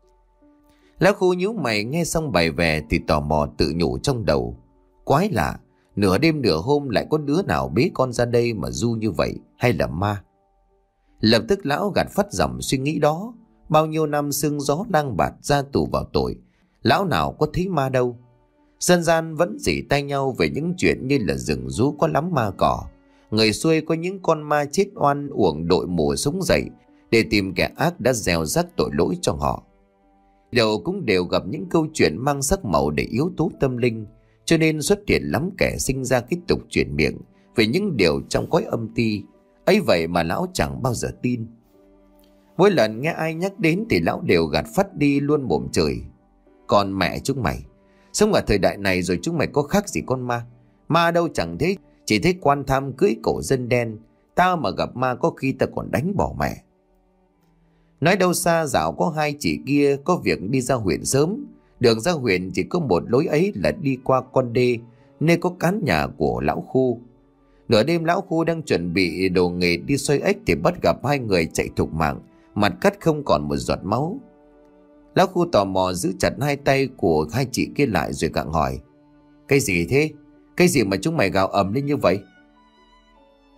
Lão Khu nhíu mày nghe xong bài về thì tò mò tự nhủ trong đầu: quái lạ, nửa đêm nửa hôm lại có đứa nào bế con ra đây mà ru như vậy, hay là ma? Lập tức lão gạt phắt dòng suy nghĩ đó. Bao nhiêu năm sương gió lang bạt ra tù vào tội, lão nào có thấy ma đâu. Dân gian vẫn rỉ tay nhau về những chuyện như là rừng rú có lắm ma cỏ, người xuôi có những con ma chết oan uổng đội mùa sống dậy để tìm kẻ ác đã gieo rắc tội lỗi cho họ. Đều cũng đều gặp những câu chuyện mang sắc màu để yếu tố tâm linh, cho nên xuất hiện lắm kẻ sinh ra cái tục truyền miệng về những điều trong cõi âm ti. Ấy vậy mà lão chẳng bao giờ tin. Mỗi lần nghe ai nhắc đến thì lão đều gạt phắt đi luôn mồm chửi: còn mẹ chúng mày, sống ở thời đại này rồi chúng mày có khác gì con ma? Ma đâu chẳng thế, chỉ thấy quan tham cưỡi cổ dân đen. Tao mà gặp ma có khi tao còn đánh bỏ mẹ. Nói đâu xa, dạo có hai chị kia có việc đi ra huyện sớm. Đường ra huyện chỉ có một lối ấy là đi qua con đê nơi có cán nhà của lão Khu. Nửa đêm lão Khu đang chuẩn bị đồ nghề đi xoay ếch thì bắt gặp hai người chạy thục mạng, mặt cắt không còn một giọt máu. Lão Khu tò mò giữ chặt hai tay của hai chị kia lại rồi gặng hỏi: cái gì thế? Cái gì mà chúng mày gào ầm lên như vậy?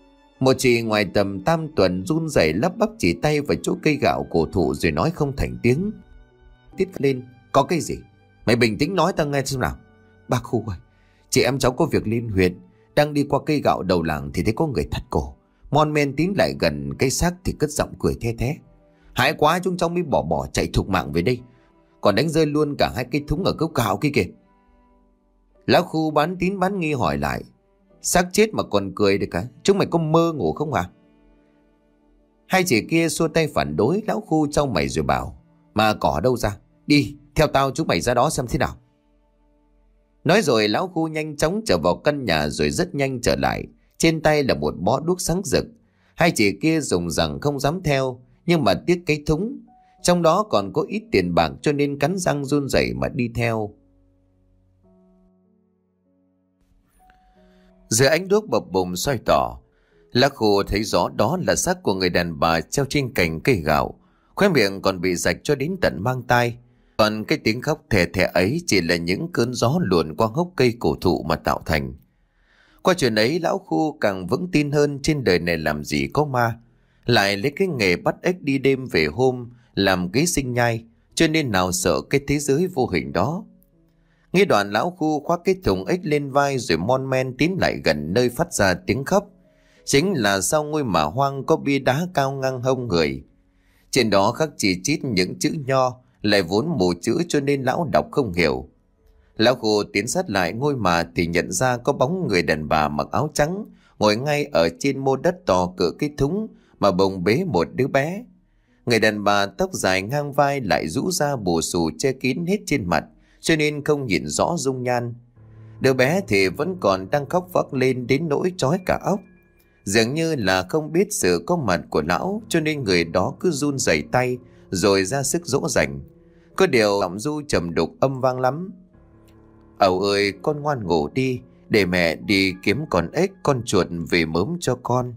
Một chị ngoài tầm tam tuần run rẩy lắp bắp chỉ tay vào chỗ cây gạo cổ thụ rồi nói không thành tiếng. Tiết lên, có cái gì? Mày bình tĩnh nói tao nghe xem nào. Bác Khu ơi, chị em cháu có việc liên huyện, đang đi qua cây gạo đầu làng thì thấy có người thắt cổ. Mon men tiến lại gần cây xác thì cất giọng cười the thé. Hãi quá, chúng cháu mới bỏ bỏ chạy thục mạng về đây, còn đánh rơi luôn cả hai cây thúng ở gốc gạo kia kìa. Lão Khu bán tín bán nghi hỏi lại. Xác chết mà còn cười được cả, chúng mày có mơ ngủ không hả? Hai chị kia xua tay phản đối. Lão Khu trong mày rồi bảo, mà cỏ đâu ra, đi theo tao chúng mày ra đó xem thế nào. Nói rồi lão Khu nhanh chóng trở vào căn nhà rồi rất nhanh trở lại. Trên tay là một bó đuốc sáng rực. Hai chị kia dùng rằng không dám theo, nhưng mà tiếc cái thúng, trong đó còn có ít tiền bạc cho nên cắn răng run rẩy mà đi theo. Dưới ánh đuốc bập bùng soi tỏ, Lão Khu thấy rõ đó là xác của người đàn bà treo trên cành cây gạo, khóe miệng còn bị rạch cho đến tận mang tai. Còn cái tiếng khóc thè thè ấy chỉ là những cơn gió luồn qua gốc cây cổ thụ mà tạo thành. Qua chuyện ấy, Lão Khu càng vững tin hơn trên đời này làm gì có ma. Lại lấy cái nghề bắt ếch đi đêm về hôm làm kế sinh nhai, cho nên nào sợ cái thế giới vô hình đó. Nghe đoạn, Lão Khu khoác cái thùng ếch lên vai rồi mon men tiến lại gần nơi phát ra tiếng khóc. Chính là sau ngôi mả hoang có bia đá cao ngang hông người. Trên đó khắc chỉ chít những chữ nho, lại vốn mù chữ cho nên lão đọc không hiểu. Lão Khu tiến sát lại ngôi mả thì nhận ra có bóng người đàn bà mặc áo trắng ngồi ngay ở trên mô đất to cỡ cái thúng mà bồng bế một đứa bé. Người đàn bà tóc dài ngang vai lại rũ ra bù xù che kín hết trên mặt, cho nên không nhìn rõ dung nhan. Đứa bé thì vẫn còn đang khóc vác lên đến nỗi chói cả óc. Dường như là không biết sự có mặt của lão, cho nên người đó cứ run rẩy tay rồi ra sức dỗ dành. Có điều giọng ru trầm đục âm vang lắm. Ẩu ơi, con ngoan ngủ đi, để mẹ đi kiếm con ếch con chuột về mớm cho con.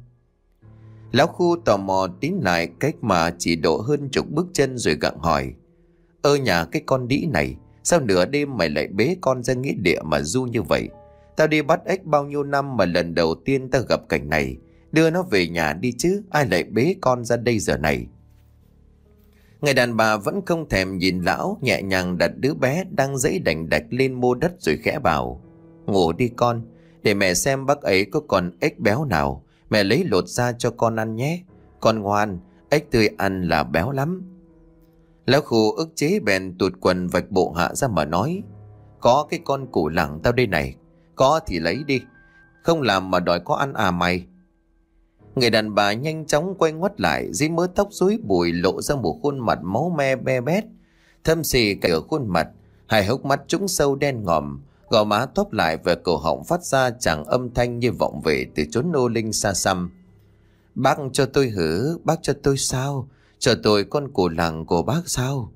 Lão Khu tò mò tiến lại cách mà chỉ độ hơn chục bước chân rồi gặng hỏi. Ơ nhà cái con đĩ này, sao nửa đêm mày lại bế con ra nghĩa địa mà ru như vậy? Tao đi bắt ếch bao nhiêu năm mà lần đầu tiên tao gặp cảnh này. Đưa nó về nhà đi chứ, ai lại bế con ra đây giờ này? Người đàn bà vẫn không thèm nhìn lão, nhẹ nhàng đặt đứa bé đang dãy đành đạch lên mô đất rồi khẽ bảo. Ngủ đi con, để mẹ xem bác ấy có con ếch béo nào, mẹ lấy lột ra cho con ăn nhé. Con ngoan, ếch tươi ăn là béo lắm. Lão Khu ức chế bèn tụt quần vạch bộ hạ ra mà nói. Có cái con củ lẳng tao đây này, có thì lấy đi, không làm mà đòi có ăn à mày? Người đàn bà nhanh chóng quay ngoắt lại, dưới mớ tóc rối bụi lộ ra một khuôn mặt máu me be bét, thâm xì cả khuôn mặt, hai hốc mắt trũng sâu đen ngòm, gò má tóp lại và cổ họng phát ra chàng âm thanh như vọng về từ chốn nô linh xa xăm. Bác cho tôi hử, bác cho tôi sao? Cho tôi con củ lẳng của bác sao?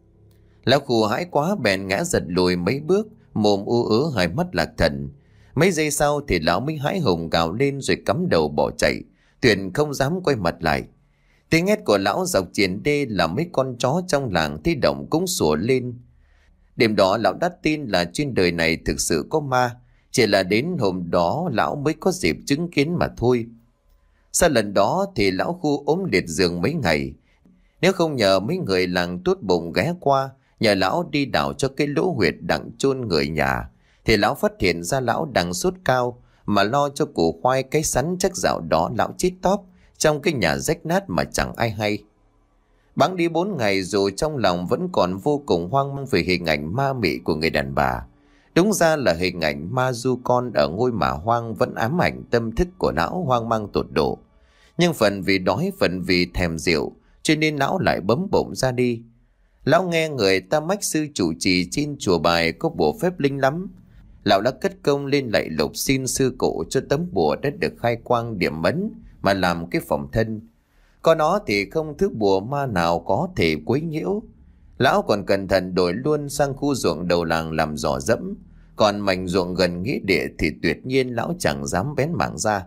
Lão Khu hãi quá bèn ngã giật lùi mấy bước, mồm u ớ hai mắt lạc thần. Mấy giây sau thì lão mới hãi hùng gào lên rồi cắm đầu bỏ chạy, tuyệt không dám quay mặt lại. Tiếng hét của lão dọc triển đê là mấy con chó trong làng thấy động cũng sủa lên. Đêm đó lão đã tin là trên đời này thực sự có ma, chỉ là đến hôm đó lão mới có dịp chứng kiến mà thôi. Sau lần đó thì lão Khu ốm liệt giường mấy ngày. Nếu không nhờ mấy người làng tốt bụng ghé qua, nhờ lão đi đào cho cái lỗ huyệt đặng chôn người nhà, thì lão phát hiện ra lão đang sốt cao, mà lo cho củ khoai cái sắn chắc dạo đó lão chết tóp trong cái nhà rách nát mà chẳng ai hay. Bẵng đi bốn ngày rồi trong lòng vẫn còn vô cùng hoang mang về hình ảnh ma mị của người đàn bà. Đúng ra là hình ảnh ma du con ở ngôi mả hoang vẫn ám ảnh tâm thức của lão hoang mang tột độ. Nhưng phần vì đói, phần vì thèm rượu, cho nên lão lại bấm bụng ra đi. Lão nghe người ta mách sư chủ trì trên chùa Bài có bùa phép linh lắm. Lão đã cất công lên lạy lục xin sư cụ cho tấm bùa đã được khai quang điểm mấn mà làm cái phòng thân. Có nó thì không thứ bùa ma nào có thể quấy nhiễu. Lão còn cẩn thận đổi luôn sang khu ruộng đầu làng làm dò dẫm, còn mảnh ruộng gần nghĩa địa thì tuyệt nhiên lão chẳng dám bén mảng ra.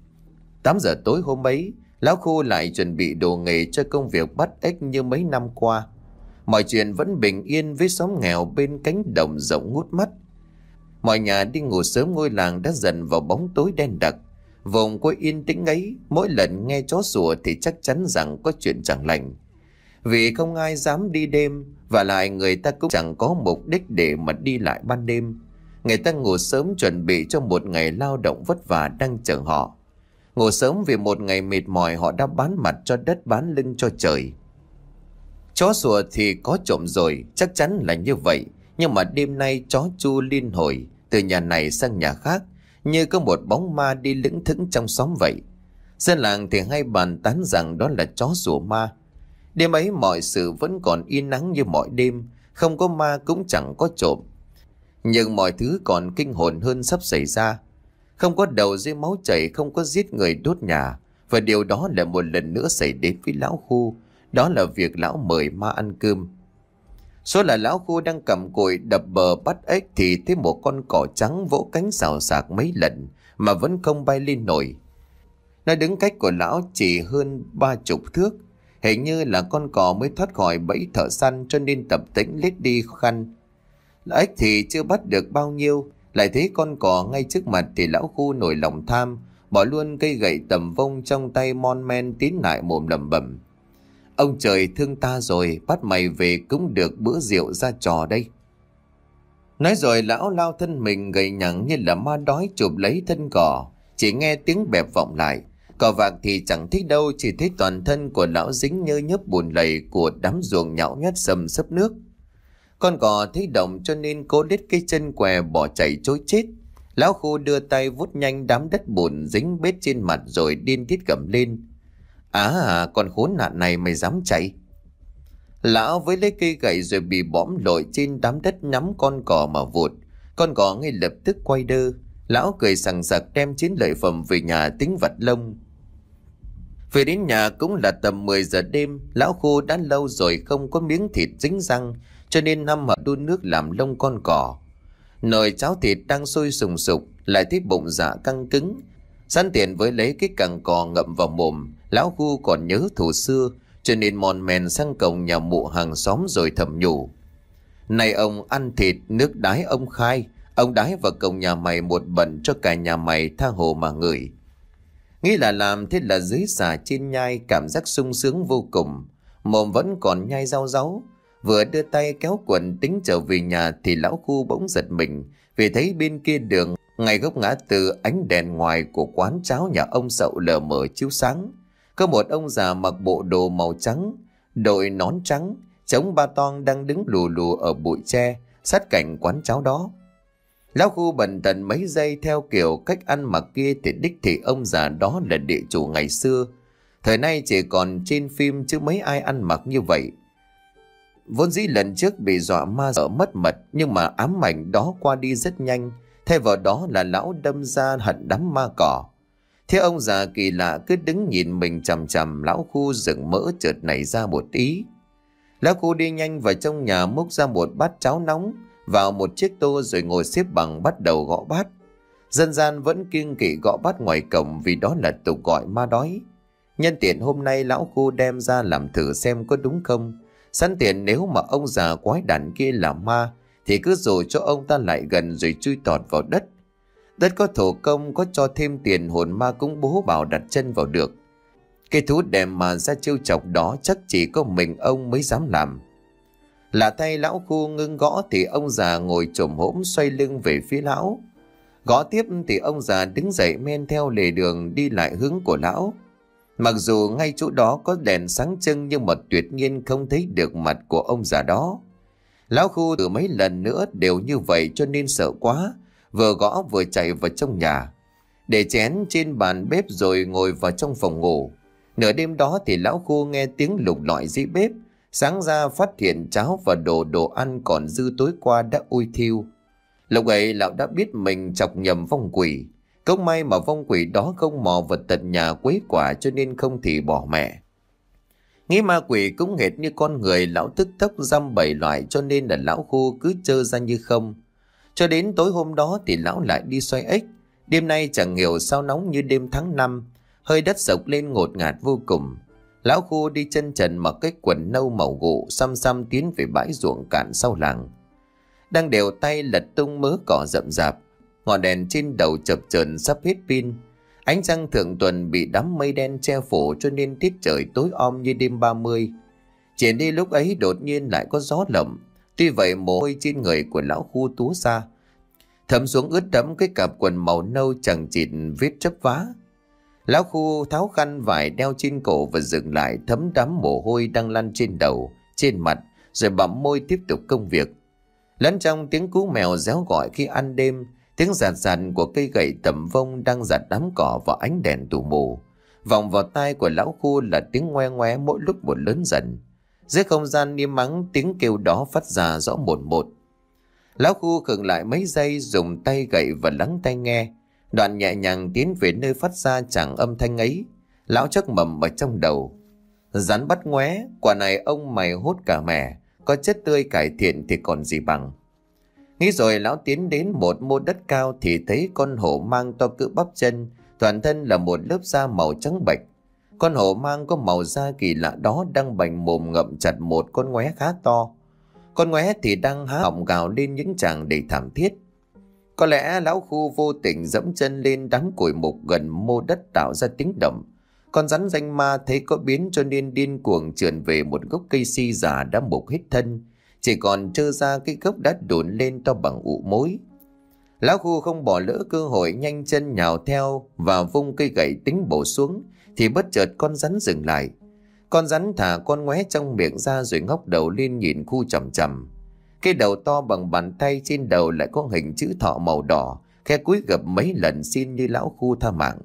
Tám giờ tối hôm ấy, lão Khu lại chuẩn bị đồ nghề cho công việc bắt ếch như mấy năm qua. Mọi chuyện vẫn bình yên với xóm nghèo bên cánh đồng rộng ngút mắt. Mọi nhà đi ngủ sớm, ngôi làng đã dần vào bóng tối đen đặc. Vùng quê yên tĩnh ấy, mỗi lần nghe chó sủa thì chắc chắn rằng có chuyện chẳng lành. Vì không ai dám đi đêm, và lại người ta cũng chẳng có mục đích để mà đi lại ban đêm. Người ta ngủ sớm chuẩn bị cho một ngày lao động vất vả đang chờ họ. Ngủ sớm vì một ngày mệt mỏi họ đã bán mặt cho đất, bán lưng cho trời. Chó sủa thì có trộm rồi, chắc chắn là như vậy. Nhưng mà đêm nay chó chu liên hồi từ nhà này sang nhà khác, như có một bóng ma đi lững thững trong xóm vậy. Dân làng thì hay bàn tán rằng đó là chó sủa ma. Đêm ấy mọi sự vẫn còn yên nắng như mọi đêm, không có ma cũng chẳng có trộm. Nhưng mọi thứ còn kinh hồn hơn sắp xảy ra. Không có đầu dưới máu chảy, không có giết người đốt nhà. Và điều đó lại một lần nữa xảy đến với lão Khu. Đó là việc lão mời ma ăn cơm. Số là lão Khu đang cầm cùi đập bờ bắt ếch thì thấy một con cỏ trắng vỗ cánh xào xạc mấy lần mà vẫn không bay lên nổi. Nó đứng cách của lão chỉ hơn ba chục thước. Hình như là con cò mới thoát khỏi bẫy thợ săn cho nên tập tĩnh lết đi khó khăn. Ếch thì chưa bắt được bao nhiêu, lại thấy con cò ngay trước mặt thì lão Khu nổi lòng tham, bỏ luôn cây gậy tầm vông trong tay mon men tiến lại mồm lẩm bẩm: ông trời thương ta rồi, bắt mày về cũng được bữa rượu ra trò đây. Nói rồi lão lao thân mình gầy nhẳng như là ma đói chụp lấy thân cò. Chỉ nghe tiếng bẹp vọng lại. Cò vạc thì chẳng thích đâu, chỉ thấy toàn thân của lão dính nhơ nhớp bùn lầy của đám ruộng nhão nhát sầm sấp nước. Con cò thấy động cho nên cố đít cái chân què bỏ chạy trối chết. Lão Khu đưa tay vuốt nhanh đám đất bùn dính bết trên mặt rồi điên tiết gầm lên: à, con khốn nạn này mày dám chạy? Lão với lấy cây gậy rồi bị bõm lội trên đám đất nhắm con cò mà vụt. Con cò ngay lập tức quay đơ. Lão cười sằng sặc đem chiến lợi phẩm về nhà tính vặt lông. Về đến nhà cũng là tầm mười giờ đêm. Lão Khu đã lâu rồi không có miếng thịt dính răng, cho nên năm hở đun nước làm lông con cò. Nồi cháo thịt đang sôi sùng sục, lại thấy bụng dạ căng cứng. Sẵn tiện với lấy cái cẳng cò ngậm vào mồm, lão Khu còn nhớ thù xưa, cho nên mòn mèn sang cổng nhà mụ hàng xóm rồi thầm nhủ: này ông ăn thịt nước đái ông khai, ông đái vào cổng nhà mày một bận cho cả nhà mày tha hồ mà ngửi. Nghĩ là làm, thế là dưới xà trên nhai, cảm giác sung sướng vô cùng. Mồm vẫn còn nhai rau ráu. Vừa đưa tay kéo quần tính trở về nhà thì lão Khu bỗng giật mình, vì thấy bên kia đường, ngay góc ngã tư, ánh đèn ngoài của quán cháo nhà ông Sậu lờ mờ chiếu sáng. Có một ông già mặc bộ đồ màu trắng, đội nón trắng, chống ba toang đang đứng lù lù ở bụi tre sát cạnh quán cháo đó. Lão Khu bần tần mấy giây, theo kiểu cách ăn mặc kia thì đích thị ông già đó là địa chủ ngày xưa. Thời nay chỉ còn trên phim chứ mấy ai ăn mặc như vậy. Vốn dĩ lần trước bị dọa ma sợ mất mật, nhưng mà ám ảnh đó qua đi rất nhanh. Thay vào đó là lão đâm ra hận đám ma cỏ. Thế ông già kỳ lạ cứ đứng nhìn mình chằm chằm, lão Khu rừng mỡ chợt nảy ra một ý. Lão Khu đi nhanh vào trong nhà, múc ra một bát cháo nóng vào một chiếc tô rồi ngồi xếp bằng bắt đầu gõ bát. Dân gian vẫn kiêng kỵ gõ bát ngoài cổng vì đó là tục gọi ma đói. Nhân tiện hôm nay lão Khu đem ra làm thử xem có đúng không. Sẵn tiện nếu mà ông già quái đản kia là ma thì cứ dụ cho ông ta lại gần rồi chui tọt vào đất. Đất có thổ công, có cho thêm tiền hồn ma cũng bố bảo đặt chân vào được. Cái thú đẹp mà ra trêu chọc đó chắc chỉ có mình ông mới dám làm. Lạ thay, lão Khu ngưng gõ thì ông già ngồi chồm hổm xoay lưng về phía lão. Gõ tiếp thì ông già đứng dậy men theo lề đường đi lại hướng của lão. Mặc dù ngay chỗ đó có đèn sáng trưng nhưng mà tuyệt nhiên không thấy được mặt của ông già đó. Lão Khu từ mấy lần nữa đều như vậy cho nên sợ quá, vừa gõ vừa chạy vào trong nhà, để chén trên bàn bếp rồi ngồi vào trong phòng ngủ. Nửa đêm đó thì lão Khu nghe tiếng lục lọi dưới bếp, sáng ra phát hiện cháo và đồ đồ ăn còn dư tối qua đã ôi thiêu. Lúc ấy lão đã biết mình chọc nhầm vong quỷ. Cũng may mà vong quỷ đó không mò vào tận nhà quấy quả cho nên không thì bỏ mẹ. Nghĩ ma quỷ cũng hệt như con người, lão tức tốc dăm bảy loại cho nên là lão Khu cứ trơ ra như không. Cho đến tối hôm đó thì lão lại đi xoay ếch. Đêm nay chẳng hiểu sao nóng như đêm tháng năm, hơi đất sộc lên ngột ngạt vô cùng. Lão Khu đi chân trần mặc cái quần nâu màu gụ, xăm xăm tiến về bãi ruộng cạn sau làng. Đang đều tay lật tung mớ cỏ rậm rạp, ngọn đèn trên đầu chập chờn sắp hết pin. Ánh trăng thượng tuần bị đám mây đen che phủ cho nên tiết trời tối om như đêm ba mươi. Chỉ đi lúc ấy đột nhiên lại có gió lộng. Tuy vậy mồ hôi trên người của lão Khu túa ra, thấm xuống ướt đẫm cái cặp quần màu nâu chẳng chịt vết chớp vá. Lão Khu tháo khăn vải đeo trên cổ và dừng lại, thấm đẫm mồ hôi đang lăn trên đầu, trên mặt, rồi bặm môi tiếp tục công việc. Lẫn trong tiếng cú mèo réo gọi khi ăn đêm, tiếng rạt rạt của cây gậy tầm vông đang giặt đám cỏ vào ánh đèn tù mù, vọng vào tai của lão Khu là tiếng ngoe ngoé mỗi lúc một lớn dần. Dưới không gian im ắng, tiếng kêu đó phát ra rõ một một. Lão Khu khựng lại mấy giây, dùng tay gậy và lắng tai nghe, đoạn nhẹ nhàng tiến về nơi phát ra chẳng âm thanh ấy. Lão chắc mầm ở trong đầu: rắn bắt ngoé, quả này ông mày hốt cả mẻ, có chất tươi cải thiện thì còn gì bằng. Nghĩ rồi lão tiến đến một mô đất cao thì thấy con hổ mang to cỡ bắp chân, toàn thân là một lớp da màu trắng bệch. Con hổ mang có màu da kỳ lạ đó đang bành mồm ngậm chặt một con ngoé khá to. Con ngoé thì đang há họng gào lên những tràng đầy thảm thiết. Có lẽ lão Khu vô tình dẫm chân lên đám củi mục gần mô đất tạo ra tiếng động. Con rắn danh ma thấy có biến cho nên điên cuồng trườn về một gốc cây si già đã mục hết thân, chỉ còn trơ ra cái gốc đã đổn lên to bằng ụ mối. Lão Khu không bỏ lỡ cơ hội, nhanh chân nhào theo và vung cây gậy tính bổ xuống, thì bất chợt con rắn dừng lại. Con rắn thả con ngoé trong miệng ra rồi ngóc đầu lên nhìn Khu chằm chằm. Cái đầu to bằng bàn tay, trên đầu lại có hình chữ thọ màu đỏ, khe cúi gập mấy lần xin như lão Khu tha mạng.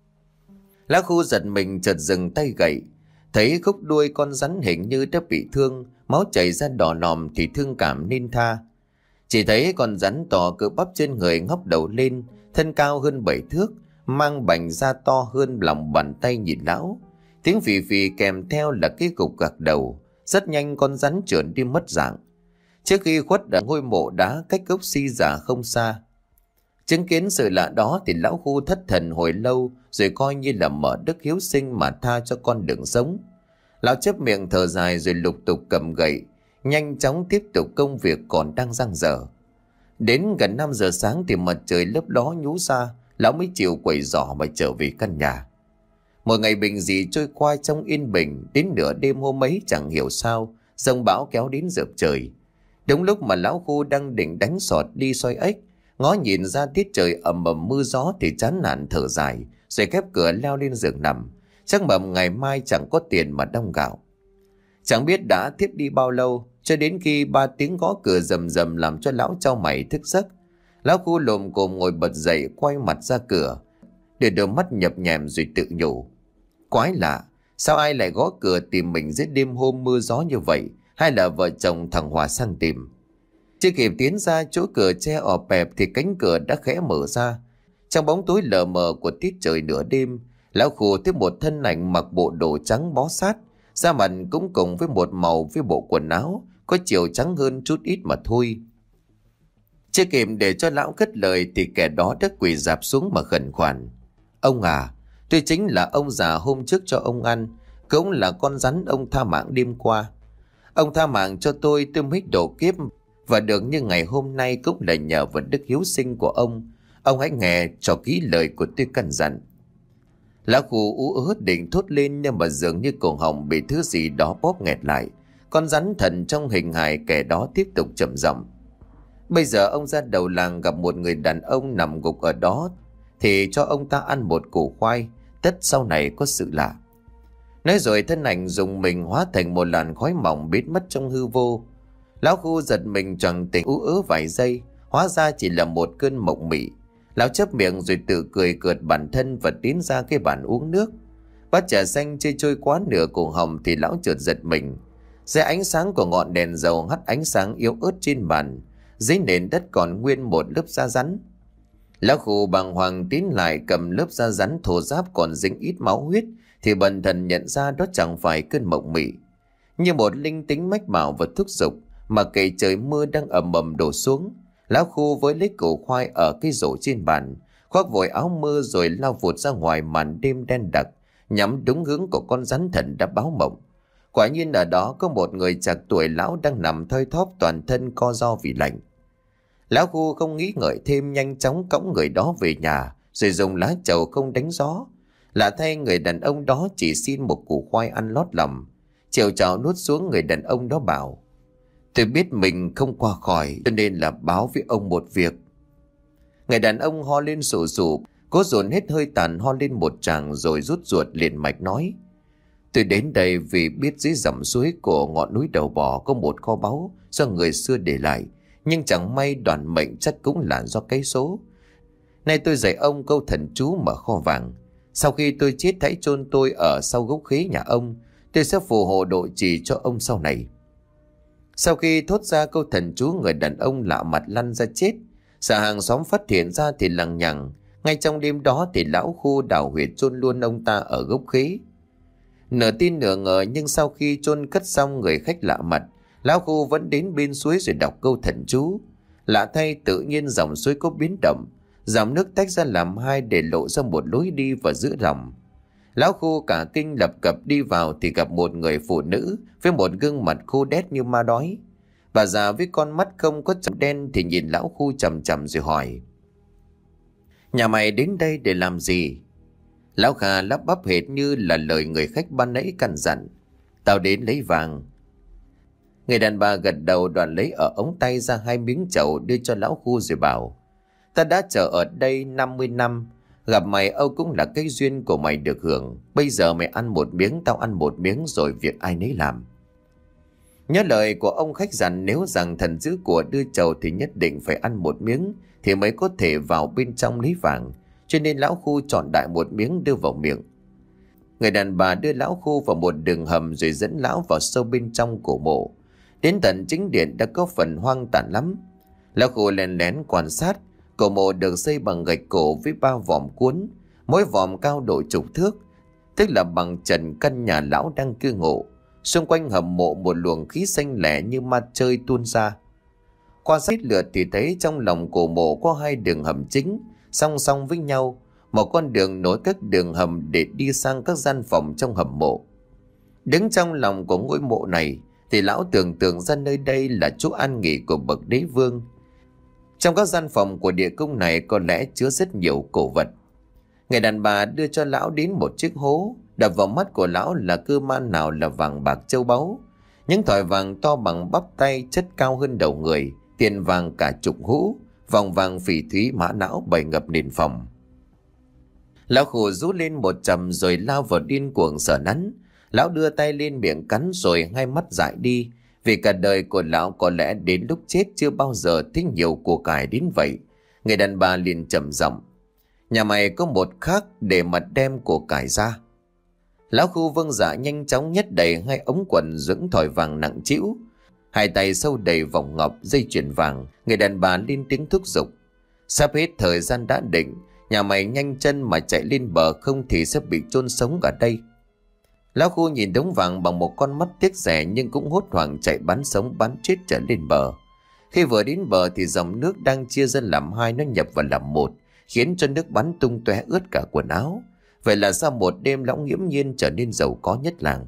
Lão Khu giật mình chợt dừng tay gậy, thấy khúc đuôi con rắn hình như đã bị thương, máu chảy ra đỏ nòm thì thương cảm nên tha. Chỉ thấy con rắn to cỡ bắp trên người ngóc đầu lên, thân cao hơn bảy thước, mang bành da to hơn lòng bàn tay nhìn lão. Tiếng phì phì kèm theo là cái gục gạc đầu. Rất nhanh con rắn trườn đi mất dạng. Trước khi khuất ở ngôi mộ đá cách gốc si già không xa. Chứng kiến sự lạ đó thì lão Khu thất thần hồi lâu, rồi coi như là mở đức hiếu sinh mà tha cho con đường sống. Lão chép miệng thở dài rồi lục tục cầm gậy, nhanh chóng tiếp tục công việc còn đang dang dở. Đến gần năm giờ sáng thì mặt trời lấp ló nhú ra, lão mới chịu quẩy giỏ mà trở về căn nhà. Một ngày bình dị trôi qua trong yên bình. Đến nửa đêm hôm ấy chẳng hiểu sao giông bão kéo đến dợp trời. Đúng lúc mà lão Khu đang định đánh sọt đi soi ếch, ngó nhìn ra tiết trời ầm ầm mưa gió thì chán nản thở dài, rồi khép cửa leo lên giường nằm. Chắc mầm ngày mai chẳng có tiền mà đong gạo. Chẳng biết đã thiếp đi bao lâu, cho đến khi ba tiếng gõ cửa rầm rầm làm cho lão chau mày thức giấc. Lão Khu lồm cồm ngồi bật dậy, quay mặt ra cửa, để đôi mắt nhập nhèm rồi tự nhủ: quái lạ, sao ai lại gõ cửa tìm mình giữa đêm hôm mưa gió như vậy? Hay là vợ chồng thằng Hòa sang tìm? Chưa kịp tiến ra chỗ cửa tre ọp ẹp thì cánh cửa đã khẽ mở ra. Trong bóng tối lờ mờ của tiết trời nửa đêm, lão Khu thấy một thân ảnh mặc bộ đồ trắng bó sát, da mặt cũng cùng với một màu với bộ quần áo có chiều trắng hơn chút ít mà thôi. Chưa kịp để cho lão cất lời thì kẻ đó đã quỳ rạp xuống mà khẩn khoản: ông à, tôi chính là ông già hôm trước cho ông ăn, cũng là con rắn ông tha mạng đêm qua. Ông tha mạng cho tôi, tôi mới độ kiếp, và được như ngày hôm nay cũng là nhờ vào đức hiếu sinh của ông. Ông hãy nghe cho kỹ lời của tôi căn dặn. Lão Khu ú ớ định thốt lên, nhưng mà dường như cổ họng bị thứ gì đó bóp nghẹt lại. Con rắn thần trong hình hài kẻ đó tiếp tục trầm giọng: bây giờ ông ra đầu làng gặp một người đàn ông nằm gục ở đó, thì cho ông ta ăn một củ khoai, tất sau này có sự lạ. Nói rồi thân ảnh dùng mình hóa thành một làn khói mỏng biến mất trong hư vô. Lão Khu giật mình choàng tỉnh ú ớ vài giây, hóa ra chỉ là một cơn mộng mị. Lão chớp miệng rồi tự cười cợt bản thân và tiến ra cái bàn uống nước. Bát trà xanh chưa trôi quá nửa cổ họng thì lão chợt giật mình. Dưới ánh sáng của ngọn đèn dầu hắt ánh sáng yếu ớt trên bàn, dưới nền đất còn nguyên một lớp da rắn. Lão Khu bàng hoàng tiến lại cầm lớp da rắn thô ráp còn dính ít máu huyết, thì bần thần nhận ra đó chẳng phải cơn mộng mị. Như một linh tính mách bảo và thúc giục, mà kể trời mưa đang ầm ầm đổ xuống, lão Khu với lấy củ khoai ở cái rổ trên bàn, khoác vội áo mưa rồi lao vụt ra ngoài màn đêm đen đặc, nhắm đúng hướng của con rắn thần đã báo mộng. Quả nhiên ở đó có một người chạc tuổi lão đang nằm thoi thóp, toàn thân co ro vì lạnh. Lão Khu không nghĩ ngợi thêm, nhanh chóng cõng người đó về nhà, rồi dùng lá trầu không đánh gió. Lạ thay người đàn ông đó chỉ xin một củ khoai ăn lót lòng. Chiều chào nuốt xuống, người đàn ông đó bảo: tôi biết mình không qua khỏi, cho nên là báo với ông một việc. Người đàn ông ho lên sổ sụ, cố dồn hết hơi tàn ho lên một tràng rồi rút ruột liền mạch nói: tôi đến đây vì biết dưới dòng suối của ngọn núi Đầu Bò có một kho báu do người xưa để lại, nhưng chẳng may đoàn mệnh chắc cũng là do cái số. Nay tôi dạy ông câu thần chú mở kho vàng. Sau khi tôi chết hãy chôn tôi ở sau gốc khế nhà ông, tôi sẽ phù hộ độ trì cho ông sau này. Sau khi thốt ra câu thần chú, người đàn ông lạ mặt lăn ra chết. Sợ hàng xóm phát hiện ra thì lằng nhằng. Ngay trong đêm đó thì lão khu đào huyệt chôn luôn ông ta ở gốc khế. Nửa tin nửa ngờ, nhưng sau khi chôn cất xong, người khách lạ mặt, lão khu vẫn đến bên suối rồi đọc câu thần chú. Lạ thay, tự nhiên dòng suối có biến động, dòng nước tách ra làm hai để lộ ra một lối đi vào giữa lòng. Lão khu cả kinh lập cập đi vào thì gặp một người phụ nữ với một gương mặt khô đét như ma đói. Bà già với con mắt không có chấm đen thì nhìn lão khu chằm chằm rồi hỏi: nhà mày đến đây để làm gì? Lão Kha lắp bắp hệt như là lời người khách ban nãy căn dặn: tao đến lấy vàng. Người đàn bà gật đầu, đoạn lấy ở ống tay ra hai miếng chầu đưa cho lão khu rồi bảo: ta đã chờ ở đây năm mươi năm, gặp mày Âu cũng là cái duyên của mày được hưởng. Bây giờ mày ăn một miếng, tao ăn một miếng, rồi việc ai nấy làm. Nhớ lời của ông khách dặn, nếu rằng thần giữ của đưa chầu thì nhất định phải ăn một miếng thì mới có thể vào bên trong lấy vàng, cho nên lão khu chọn đại một miếng đưa vào miệng. Người đàn bà đưa lão khu vào một đường hầm rồi dẫn lão vào sâu bên trong cổ mộ. Đến tận chính điện đã có phần hoang tàn lắm. Lão khu lén lén quan sát. Cổ mộ được xây bằng gạch cổ với ba vòm cuốn, mỗi vòm cao độ chục thước, tức là bằng trần căn nhà lão đang cư ngụ. Xung quanh hầm mộ một luồng khí xanh lẻ như ma chơi tuôn ra. Qua sát lượt thì thấy trong lòng cổ mộ có hai đường hầm chính song song với nhau, một con đường nối các đường hầm để đi sang các gian phòng trong hầm mộ. Đứng trong lòng của ngôi mộ này thì lão tưởng tượng ra nơi đây là chỗ an nghỉ của bậc đế vương. Trong các gian phòng của địa cung này có lẽ chứa rất nhiều cổ vật. Người đàn bà đưa cho lão đến một chiếc hố. Đập vào mắt của lão là cơ man nào là vàng bạc châu báu. Những thỏi vàng to bằng bắp tay, chất cao hơn đầu người, tiền vàng cả chục hũ, vòng vàng phỉ thúy mã não bày ngập nền phòng. Lão khổ rú lên một trầm rồi lao vào điên cuồng sợ nắn. Lão đưa tay lên miệng cắn rồi hai mắt dại đi. Vì cả đời của lão có lẽ đến lúc chết chưa bao giờ thấy nhiều của cải đến vậy. Người đàn bà liền trầm giọng: nhà mày có một khác để mà đem của cải ra. Lão khu vâng dạ nhanh chóng nhét đầy hai ống quần dưỡng thỏi vàng nặng trĩu, hai tay sâu đầy vòng ngọc dây chuyền vàng. Người đàn bà lên tiếng thúc giục: sắp hết thời gian đã định, nhà mày nhanh chân mà chạy lên bờ, không thì sẽ bị chôn sống ở đây. Lão khu nhìn đống vàng bằng một con mắt tiếc rẻ, nhưng cũng hốt hoảng chạy bắn sống bắn chết trở lên bờ. Khi vừa đến bờ thì dòng nước đang chia ra làm hai nó nhập vào làm một, khiến cho nước bắn tung tóe ướt cả quần áo. Vậy là sau một đêm lão nghiễm nhiên trở nên giàu có nhất làng.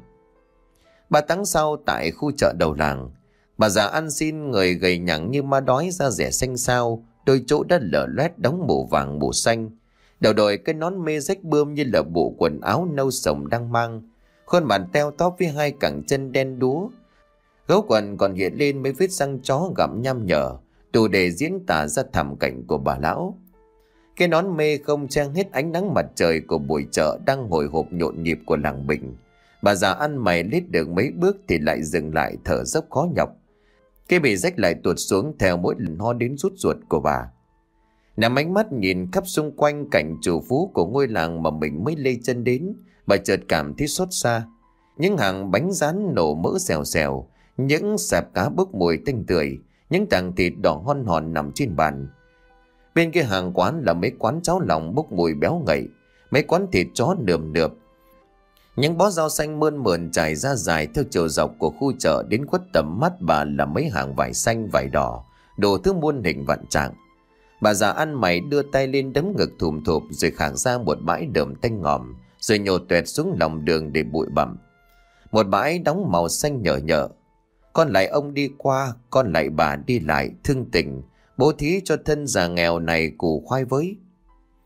Ba tháng sau, tại khu chợ đầu làng, bà già ăn xin, người gầy nhẳng như ma đói, da rẻ xanh xao, đôi chỗ đã lở loét đóng màu vàng màu xanh, đầu đội cái nón mê rách bươm như là bộ quần áo nâu sồng đang mang, khuôn mặt teo tóp với hai cẳng chân đen đúa. Gấu quần còn hiện lên mấy vết răng chó gặm nham nhở, đủ để diễn tả ra thảm cảnh của bà lão. Cái nón mê không che hết ánh nắng mặt trời của buổi chợ đang hồi hộp nhộn nhịp của làng Bình. Bà già ăn mày lết được mấy bước thì lại dừng lại thở dốc khó nhọc. Cái bì rách lại tuột xuống theo mỗi lần ho đến rút ruột của bà. Nằm ánh mắt nhìn khắp xung quanh cảnh chủ phú của ngôi làng mà mình mới lê chân đến, bà chợt cảm thấy xót xa. Những hàng bánh rán nổ mỡ xèo xèo, những sạp cá bốc mùi tanh tưởi, những tảng thịt đỏ hon hòn nằm trên bàn. Bên kia hàng quán là mấy quán cháo lòng bốc mùi béo ngậy, mấy quán thịt chó nườm nượp. Những bó rau xanh mơn mởn trải ra dài theo chiều dọc của khu chợ, đến khuất tầm mắt bà là mấy hàng vải xanh vải đỏ, đồ thứ muôn hình vạn trạng. Bà già ăn mày đưa tay lên đấm ngực thùm thụp rồi khạc ra một bãi đờm tanh ngòm, rồi nhổ tuẹt xuống lòng đường để bụi bặm. Một bãi đóng màu xanh nhở nhở. Con lại ông đi qua, con lại bà đi lại, thương tình bố thí cho thân già nghèo này củ khoai với.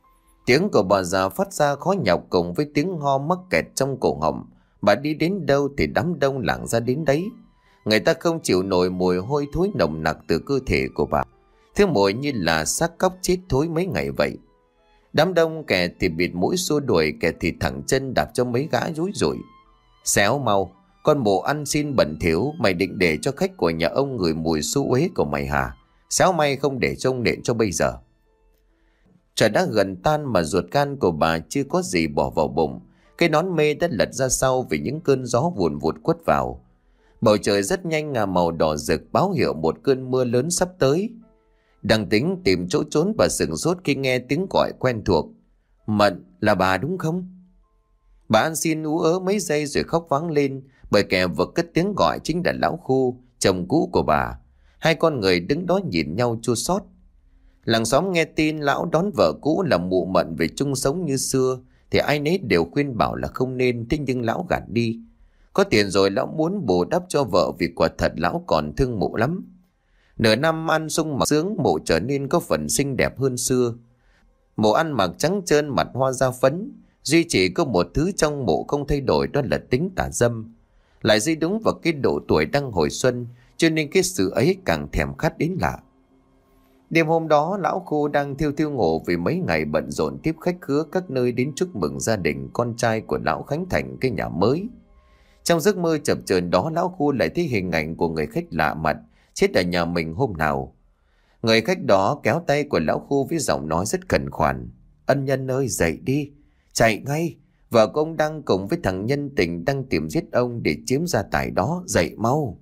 Tiếng của bà già phát ra khó nhọc cùng với tiếng ho mắc kẹt trong cổ họng. Bà đi đến đâu thì đám đông lặng ra đến đấy. Người ta không chịu nổi mùi hôi thối nồng nặc từ cơ thể của bà. Thứ mùi như là xác cóc chết thối mấy ngày vậy. Đám đông kẻ thì bịt mũi xua đuổi, kẻ thì thẳng chân đạp cho mấy gã rúi rủi. Xéo mau, con mụ ăn xin bẩn thỉu, mày định để cho khách của nhà ông ngửi mùi xú uế của mày hả? Xéo may không để trông nện cho bây giờ. Trời đã gần tan mà ruột gan của bà chưa có gì bỏ vào bụng. Cái nón mê đã lật ra sau vì những cơn gió vùn vụt quất vào. Bầu trời rất nhanh ngả màu đỏ rực, báo hiệu một cơn mưa lớn sắp tới. Đang tính tìm chỗ trốn, bà sửng sốt khi nghe tiếng gọi quen thuộc. Mận, là bà đúng không? Bà ăn xin ú ớ mấy giây rồi khóc váng lên, bởi kẻ vừa cất tiếng gọi chính là lão Khu, chồng cũ của bà. Hai con người đứng đó nhìn nhau chua xót. Làng xóm nghe tin lão đón vợ cũ là mụ Mận về chung sống như xưa thì ai nấy đều khuyên bảo là không nên, thế nhưng lão gạt đi. Có tiền rồi lão muốn bù đắp cho vợ vì quả thật lão còn thương mụ lắm. Nửa năm ăn sung mặc sướng, mụ trở nên có phần xinh đẹp hơn xưa. Mụ ăn mặc trắng trơn, mặt hoa da phấn. Duy chỉ có một thứ trong mụ không thay đổi, đó là tính tà dâm. Lại di đúng vào cái độ tuổi đang hồi xuân, cho nên cái sự ấy càng thèm khát đến lạ. Đêm hôm đó, lão Khu đang thiêu thiêu ngủ vì mấy ngày bận rộn tiếp khách khứa các nơi đến chúc mừng gia đình con trai của lão khánh thành cái nhà mới. Trong giấc mơ chập chờn đó, lão Khu lại thấy hình ảnh của người khách lạ mặt chết ở nhà mình hôm nào. Người khách đó kéo tay của lão Khu với giọng nói rất khẩn khoản. Ân nhân ơi, dậy đi, chạy ngay. Vợ của ông đang cùng với thằng nhân tình đang tìm giết ông để chiếm gia tài đó, dậy mau.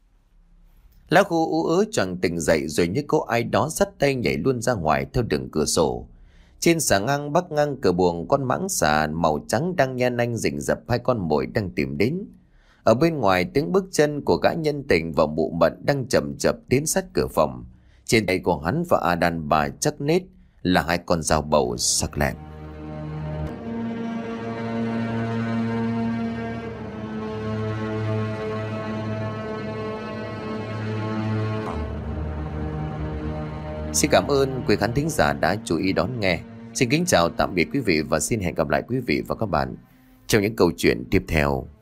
Lão Khu ú ớ choàng tỉnh dậy rồi như có ai đó dắt tay nhảy luôn ra ngoài theo đường cửa sổ. Trên xà ngang bắc ngang cửa buồng, con mãng xà màu trắng đang nhe nanh rình rập hai con mồi đang tìm đến. Ở bên ngoài, tiếng bước chân của gã nhân tình và mụ Mận đang chậm chậm tiến sát cửa phòng. Trên tay của hắn và a đàn bà chắc nết là hai con dao bầu sắc lẹm. Xin cảm ơn quý khán thính giả đã chú ý đón nghe. Xin kính chào tạm biệt quý vị và xin hẹn gặp lại quý vị và các bạn trong những câu chuyện tiếp theo.